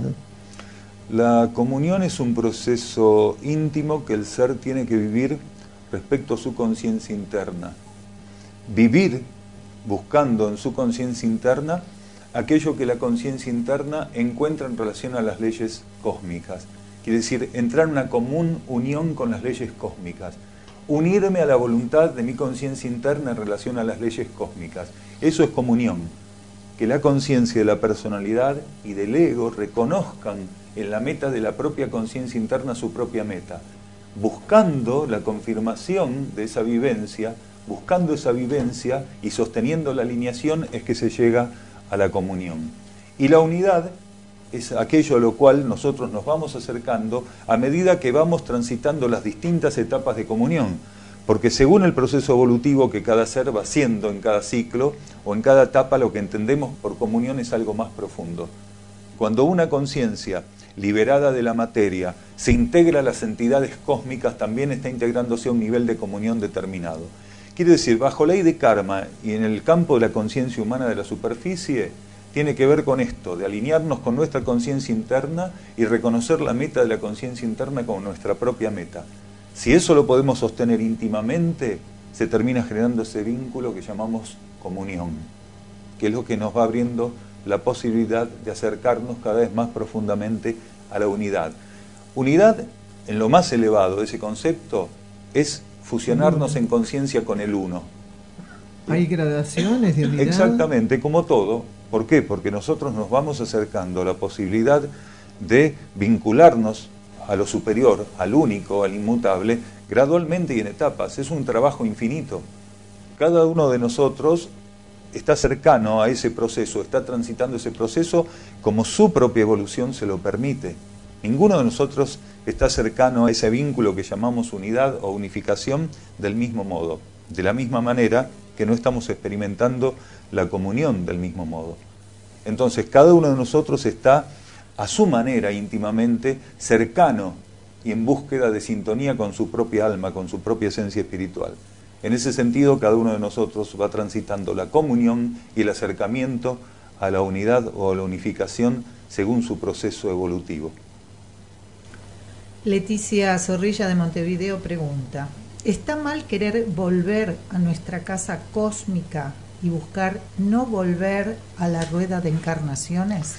La comunión es un proceso íntimo que el ser tiene que vivir respecto a su conciencia interna. Vivir buscando en su conciencia interna aquello que la conciencia interna encuentra en relación a las leyes cósmicas. Quiere decir, entrar en una común unión con las leyes cósmicas. Unirme a la voluntad de mi conciencia interna en relación a las leyes cósmicas. Eso es comunión. Que la conciencia de la personalidad y del ego reconozcan en la meta de la propia conciencia interna su propia meta. Buscando la confirmación de esa vivencia, buscando esa vivencia y sosteniendo la alineación es que se llega a la comunión. Y la unidad es aquello a lo cual nosotros nos vamos acercando a medida que vamos transitando las distintas etapas de comunión. porque según el proceso evolutivo que cada ser va haciendo en cada ciclo o en cada etapa, lo que entendemos por comunión es algo más profundo. Cuando una conciencia liberada de la materia se integra a las entidades cósmicas, también está integrándose a un nivel de comunión determinado. Quiere decir, bajo ley de karma y en el campo de la conciencia humana de la superficie, tiene que ver con esto, de alinearnos con nuestra conciencia interna y reconocer la meta de la conciencia interna como nuestra propia meta. Si eso lo podemos sostener íntimamente, se termina generando ese vínculo que llamamos comunión, que es lo que nos va abriendo la posibilidad de acercarnos cada vez más profundamente a la unidad. Unidad, en lo más elevado de ese concepto, es fusionarnos en conciencia con el uno. ¿Hay gradaciones de unidad? Exactamente, como todo. ¿Por qué? Porque nosotros nos vamos acercando a la posibilidad de vincularnos a lo superior, al único, al inmutable, gradualmente y en etapas. Es un trabajo infinito. Cada uno de nosotros está cercano a ese proceso, está transitando ese proceso como su propia evolución se lo permite. Ninguno de nosotros está cercano a ese vínculo que llamamos unidad o unificación del mismo modo, de la misma manera que no estamos experimentando la comunión del mismo modo. Entonces, cada uno de nosotros está a su manera íntimamente cercano y en búsqueda de sintonía con su propia alma, con su propia esencia espiritual. En ese sentido, cada uno de nosotros va transitando la comunión y el acercamiento a la unidad o a la unificación según su proceso evolutivo. Leticia Zorrilla de Montevideo pregunta: ¿está mal querer volver a nuestra casa cósmica y buscar no volver a la rueda de encarnaciones?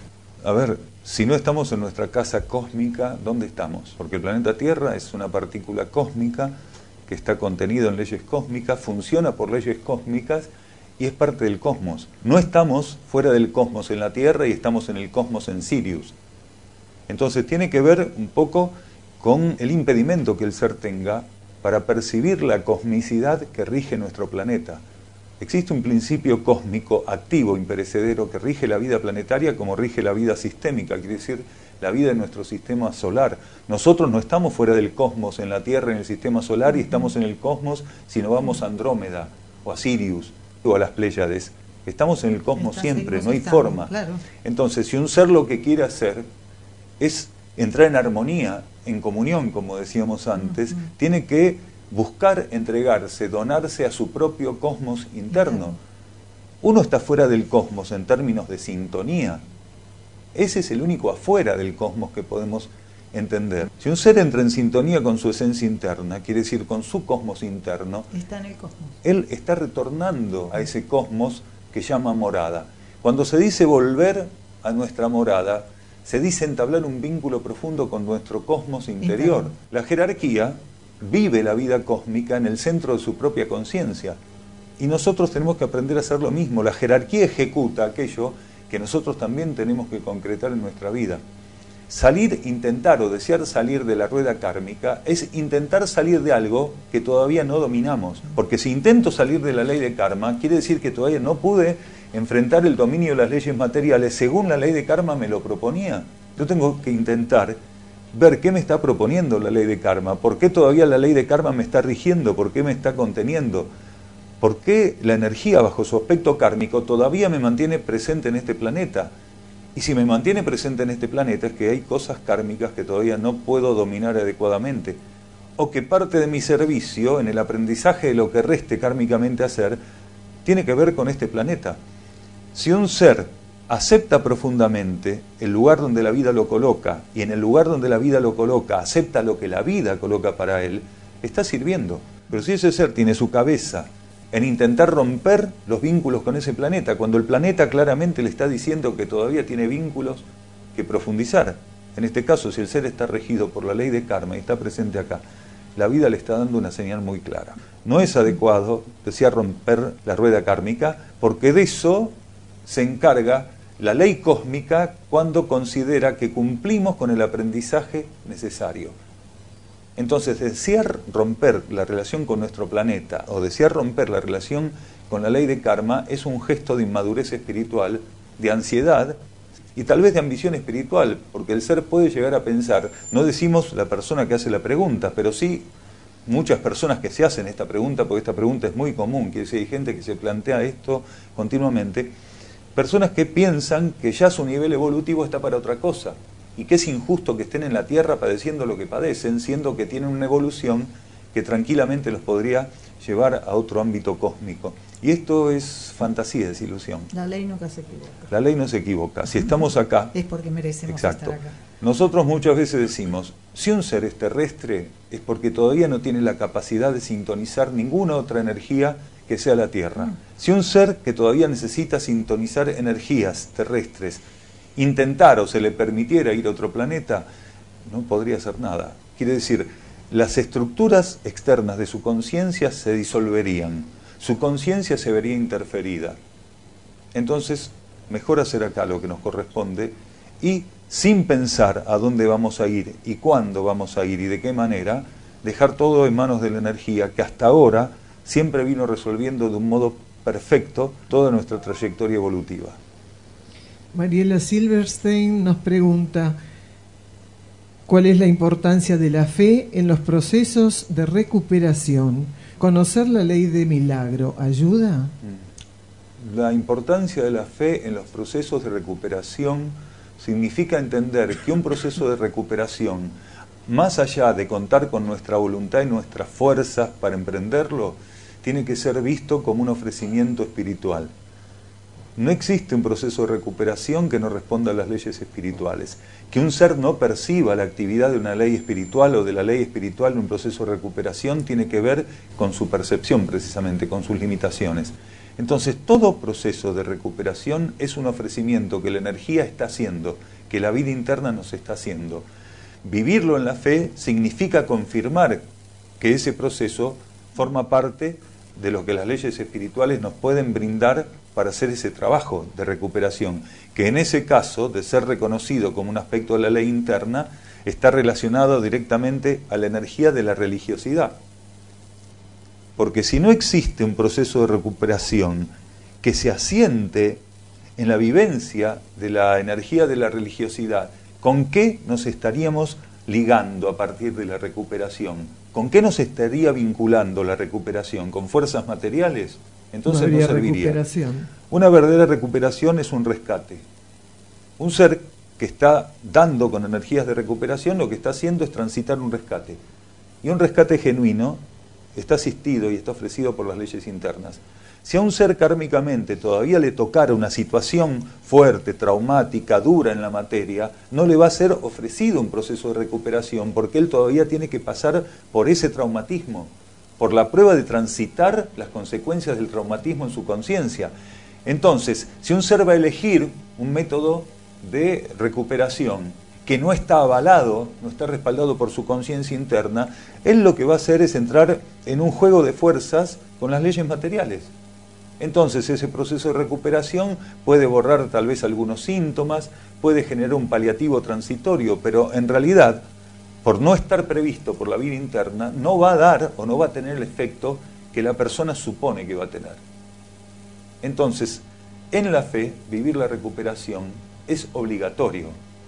A ver, si no estamos en nuestra casa cósmica, ¿dónde estamos? Porque el planeta Tierra es una partícula cósmica que está contenido en leyes cósmicas, funciona por leyes cósmicas y es parte del cosmos. No estamos fuera del cosmos en la Tierra y estamos en el cosmos en Sirius. Entonces tiene que ver un poco con el impedimento que el ser tenga para percibir la cosmicidad que rige nuestro planeta. Existe un principio cósmico activo, imperecedero, que rige la vida planetaria como rige la vida sistémica, quiere decir la vida en nuestro sistema solar. Nosotros no estamos fuera del cosmos en la Tierra, en el sistema solar, y estamos en el cosmos si no vamos a Andrómeda o a Sirius o a las Pléyades. Estamos en el cosmos siempre, no hay forma. Claro. Entonces, si un ser lo que quiere hacer es entrar en armonía, en comunión, como decíamos antes, uh-huh. tiene que buscar entregarse, donarse a su propio cosmos interno. Uno está fuera del cosmos en términos de sintonía. Ese es el único afuera del cosmos que podemos entender. Si un ser entra en sintonía con su esencia interna, quiere decir con su cosmos interno, está en el cosmos. Él está retornando a ese cosmos que llama morada. Cuando se dice volver a nuestra morada, se dice entablar un vínculo profundo con nuestro cosmos interior. Interno. La jerarquía vive la vida cósmica en el centro de su propia conciencia. Y nosotros tenemos que aprender a hacer lo mismo. La jerarquía ejecuta aquello que nosotros también tenemos que concretar en nuestra vida. Salir, intentar o desear salir de la rueda kármica es intentar salir de algo que todavía no dominamos. Porque si intento salir de la ley de karma, quiere decir que todavía no pude enfrentar el dominio de las leyes materiales según la ley de karma me lo proponía. Yo tengo que intentar ver qué me está proponiendo la ley de karma, por qué todavía la ley de karma me está rigiendo, por qué me está conteniendo, por qué la energía bajo su aspecto kármico todavía me mantiene presente en este planeta. Y si me mantiene presente en este planeta es que hay cosas kármicas que todavía no puedo dominar adecuadamente, o que parte de mi servicio en el aprendizaje de lo que reste kármicamente hacer tiene que ver con este planeta. Si un ser acepta profundamente el lugar donde la vida lo coloca, y en el lugar donde la vida lo coloca acepta lo que la vida coloca para él, está sirviendo. Pero si ese ser tiene su cabeza en intentar romper los vínculos con ese planeta, cuando el planeta claramente le está diciendo que todavía tiene vínculos que profundizar, en este caso si el ser está regido por la ley de karma y está presente acá, la vida le está dando una señal muy clara. No es adecuado desear romper la rueda kármica, porque de eso se encarga la ley cósmica cuando considera que cumplimos con el aprendizaje necesario. Entonces, desear romper la relación con nuestro planeta o desear romper la relación con la ley de karma es un gesto de inmadurez espiritual, de ansiedad y tal vez de ambición espiritual, porque el ser puede llegar a pensar, no decimos la persona que hace la pregunta, pero sí muchas personas que se hacen esta pregunta, porque esta pregunta es muy común, quiere decir, hay gente que se plantea esto continuamente, personas que piensan que ya su nivel evolutivo está para otra cosa, y que es injusto que estén en la Tierra padeciendo lo que padecen, siendo que tienen una evolución que tranquilamente los podría llevar a otro ámbito cósmico. Y esto es fantasía, es ilusión. La ley nunca se equivoca. La ley no se equivoca. Si estamos acá... Es porque merecemos exacto, estar acá. Nosotros muchas veces decimos, si un ser es terrestre es porque todavía no tiene la capacidad de sintonizar ninguna otra energía que sea la Tierra. Mm. Si un ser que todavía necesita sintonizar energías terrestres intentara o se le permitiera ir a otro planeta, no podría hacer nada. Quiere decir, las estructuras externas de su conciencia se disolverían, su conciencia se vería interferida. Entonces, mejor hacer acá lo que nos corresponde y, sin pensar a dónde vamos a ir y cuándo vamos a ir y de qué manera, dejar todo en manos de la energía que hasta ahora siempre vino resolviendo de un modo perfecto toda nuestra trayectoria evolutiva. Mariela Silverstein nos pregunta, ¿cuál es la importancia de la fe en los procesos de recuperación? ¿Conocer la ley de milagro ayuda? La importancia de la fe en los procesos de recuperación significa entender que un proceso de recuperación, más allá de contar con nuestra voluntad y nuestras fuerzas para emprenderlo, tiene que ser visto como un ofrecimiento espiritual. No existe un proceso de recuperación que no responda a las leyes espirituales. Que un ser no perciba la actividad de una ley espiritual o de la ley espiritual en un proceso de recuperación tiene que ver con su percepción, precisamente, con sus limitaciones. Entonces, todo proceso de recuperación es un ofrecimiento que la energía está haciendo, que la vida interna nos está haciendo. Vivirlo en la fe significa confirmar que ese proceso forma parte de lo que las leyes espirituales nos pueden brindar para hacer ese trabajo de recuperación, que en ese caso, de ser reconocido como un aspecto de la ley interna, está relacionado directamente a la energía de la religiosidad. Porque si no existe un proceso de recuperación que se asiente en la vivencia de la energía de la religiosidad, ¿con qué nos estaríamos ligando a partir de la recuperación? ¿Con qué nos estaría vinculando la recuperación? ¿Con fuerzas materiales? Entonces no, no serviría. Recuperación. Una verdadera recuperación es un rescate. Un ser que está dando con energías de recuperación lo que está haciendo es transitar un rescate. Y un rescate genuino está asistido y está ofrecido por las leyes internas. Si a un ser kármicamente todavía le tocara una situación fuerte, traumática, dura en la materia, no le va a ser ofrecido un proceso de recuperación porque él todavía tiene que pasar por ese traumatismo, por la prueba de transitar las consecuencias del traumatismo en su conciencia. Entonces, si un ser va a elegir un método de recuperación que no está avalado, no está respaldado por su conciencia interna, él lo que va a hacer es entrar en un juego de fuerzas con las leyes materiales. Entonces ese proceso de recuperación puede borrar tal vez algunos síntomas, puede generar un paliativo transitorio, pero en realidad, por no estar previsto por la vida interna, no va a dar o no va a tener el efecto que la persona supone que va a tener. Entonces, en la fe, vivir la recuperación es obligatorio.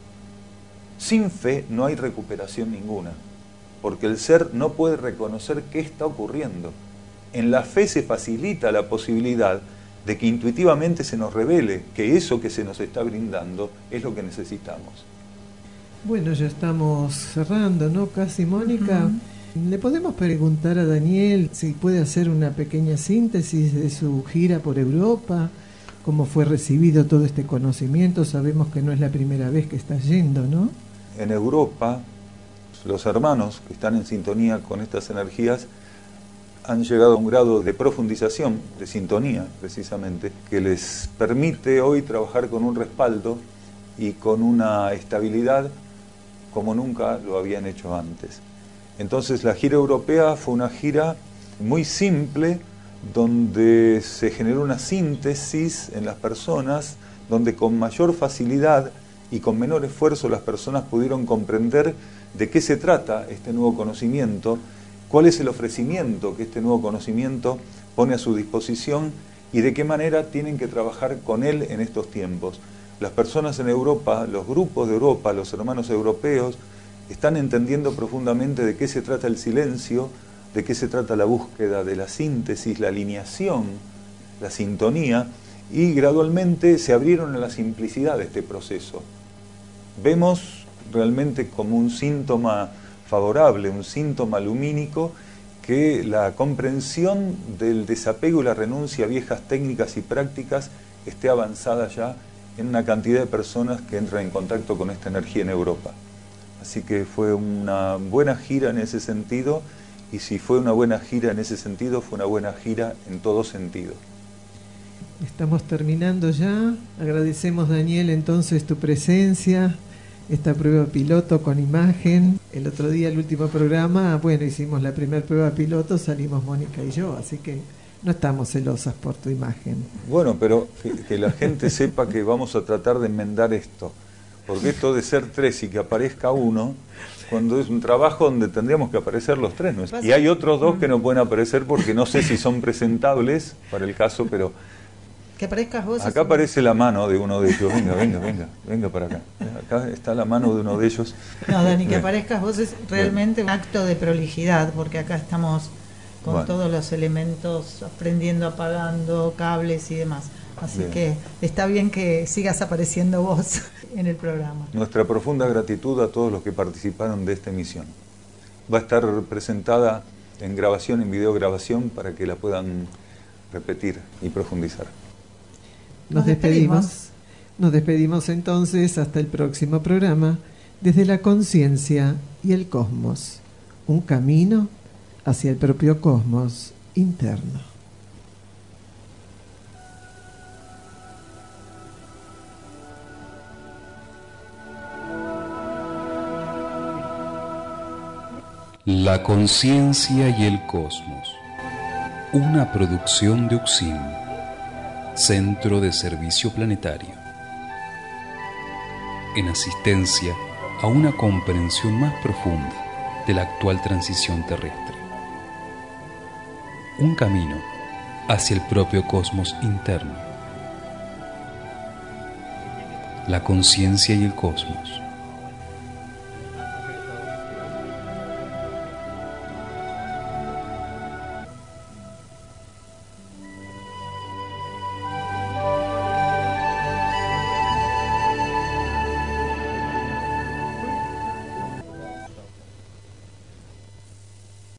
Sin fe no hay recuperación ninguna, porque el ser no puede reconocer qué está ocurriendo. En la fe se facilita la posibilidad de que intuitivamente se nos revele que eso que se nos está brindando es lo que necesitamos. Bueno, ya estamos cerrando, ¿no? Casi, Mónica. Uh-huh. ¿Le podemos preguntar a Daniel si puede hacer una pequeña síntesis de su gira por Europa? ¿Cómo fue recibido todo este conocimiento? Sabemos que no es la primera vez que está yendo, ¿no? En Europa, los hermanos que están en sintonía con estas energías han llegado a un grado de profundización, de sintonía precisamente, que les permite hoy trabajar con un respaldo y con una estabilidad como nunca lo habían hecho antes. Entonces la gira europea fue una gira muy simple, donde se generó una síntesis en las personas, donde con mayor facilidad y con menor esfuerzo las personas pudieron comprender de qué se trata este nuevo conocimiento, cuál es el ofrecimiento que este nuevo conocimiento pone a su disposición y de qué manera tienen que trabajar con él en estos tiempos. Las personas en Europa, los grupos de Europa, los hermanos europeos, están entendiendo profundamente de qué se trata el silencio, de qué se trata la búsqueda de la síntesis, la alineación, la sintonía, y gradualmente se abrieron a la simplicidad de este proceso. Vemos realmente como un síntoma favorable, un síntoma lumínico, que la comprensión del desapego y la renuncia a viejas técnicas y prácticas esté avanzada ya en una cantidad de personas que entran en contacto con esta energía en Europa. Así que fue una buena gira en ese sentido, y si fue una buena gira en ese sentido, fue una buena gira en todo sentido. Estamos terminando ya. Agradecemos, Daniel, entonces tu presencia, esta prueba piloto con imagen. El otro día, el último programa, bueno, hicimos la primera prueba piloto, salimos Mónica y yo, así que no estamos celosas por tu imagen. Bueno, pero que, que la gente sepa que vamos a tratar de enmendar esto, porque esto de ser tres y que aparezca uno, cuando es un trabajo donde tendríamos que aparecer los tres, ¿no? Y hay otros dos que no pueden aparecer porque no sé si son presentables para el caso, pero que aparezcas vos. Acá aparece la mano de uno de ellos. Venga, venga, venga, venga para acá. Acá está la mano de uno de ellos. No, Dani, que aparezcas vos es realmente un acto de prolijidad, porque acá estamos con bueno. todos los elementos, prendiendo, apagando, cables y demás. Así bien. que está bien que sigas apareciendo vos en el programa. Nuestra profunda gratitud a todos los que participaron de esta emisión. Va a estar presentada en grabación, en videograbación, para que la puedan repetir y profundizar. Nos despedimos. Nos despedimos entonces hasta el próximo programa, desde la conciencia y el cosmos, un camino hacia el propio cosmos interno. La conciencia y el cosmos, una producción de Uxim, Centro de Servicio Planetario, en asistencia a una comprensión más profunda de la actual transición terrestre. Un camino hacia el propio cosmos interno. La conciencia y el cosmos.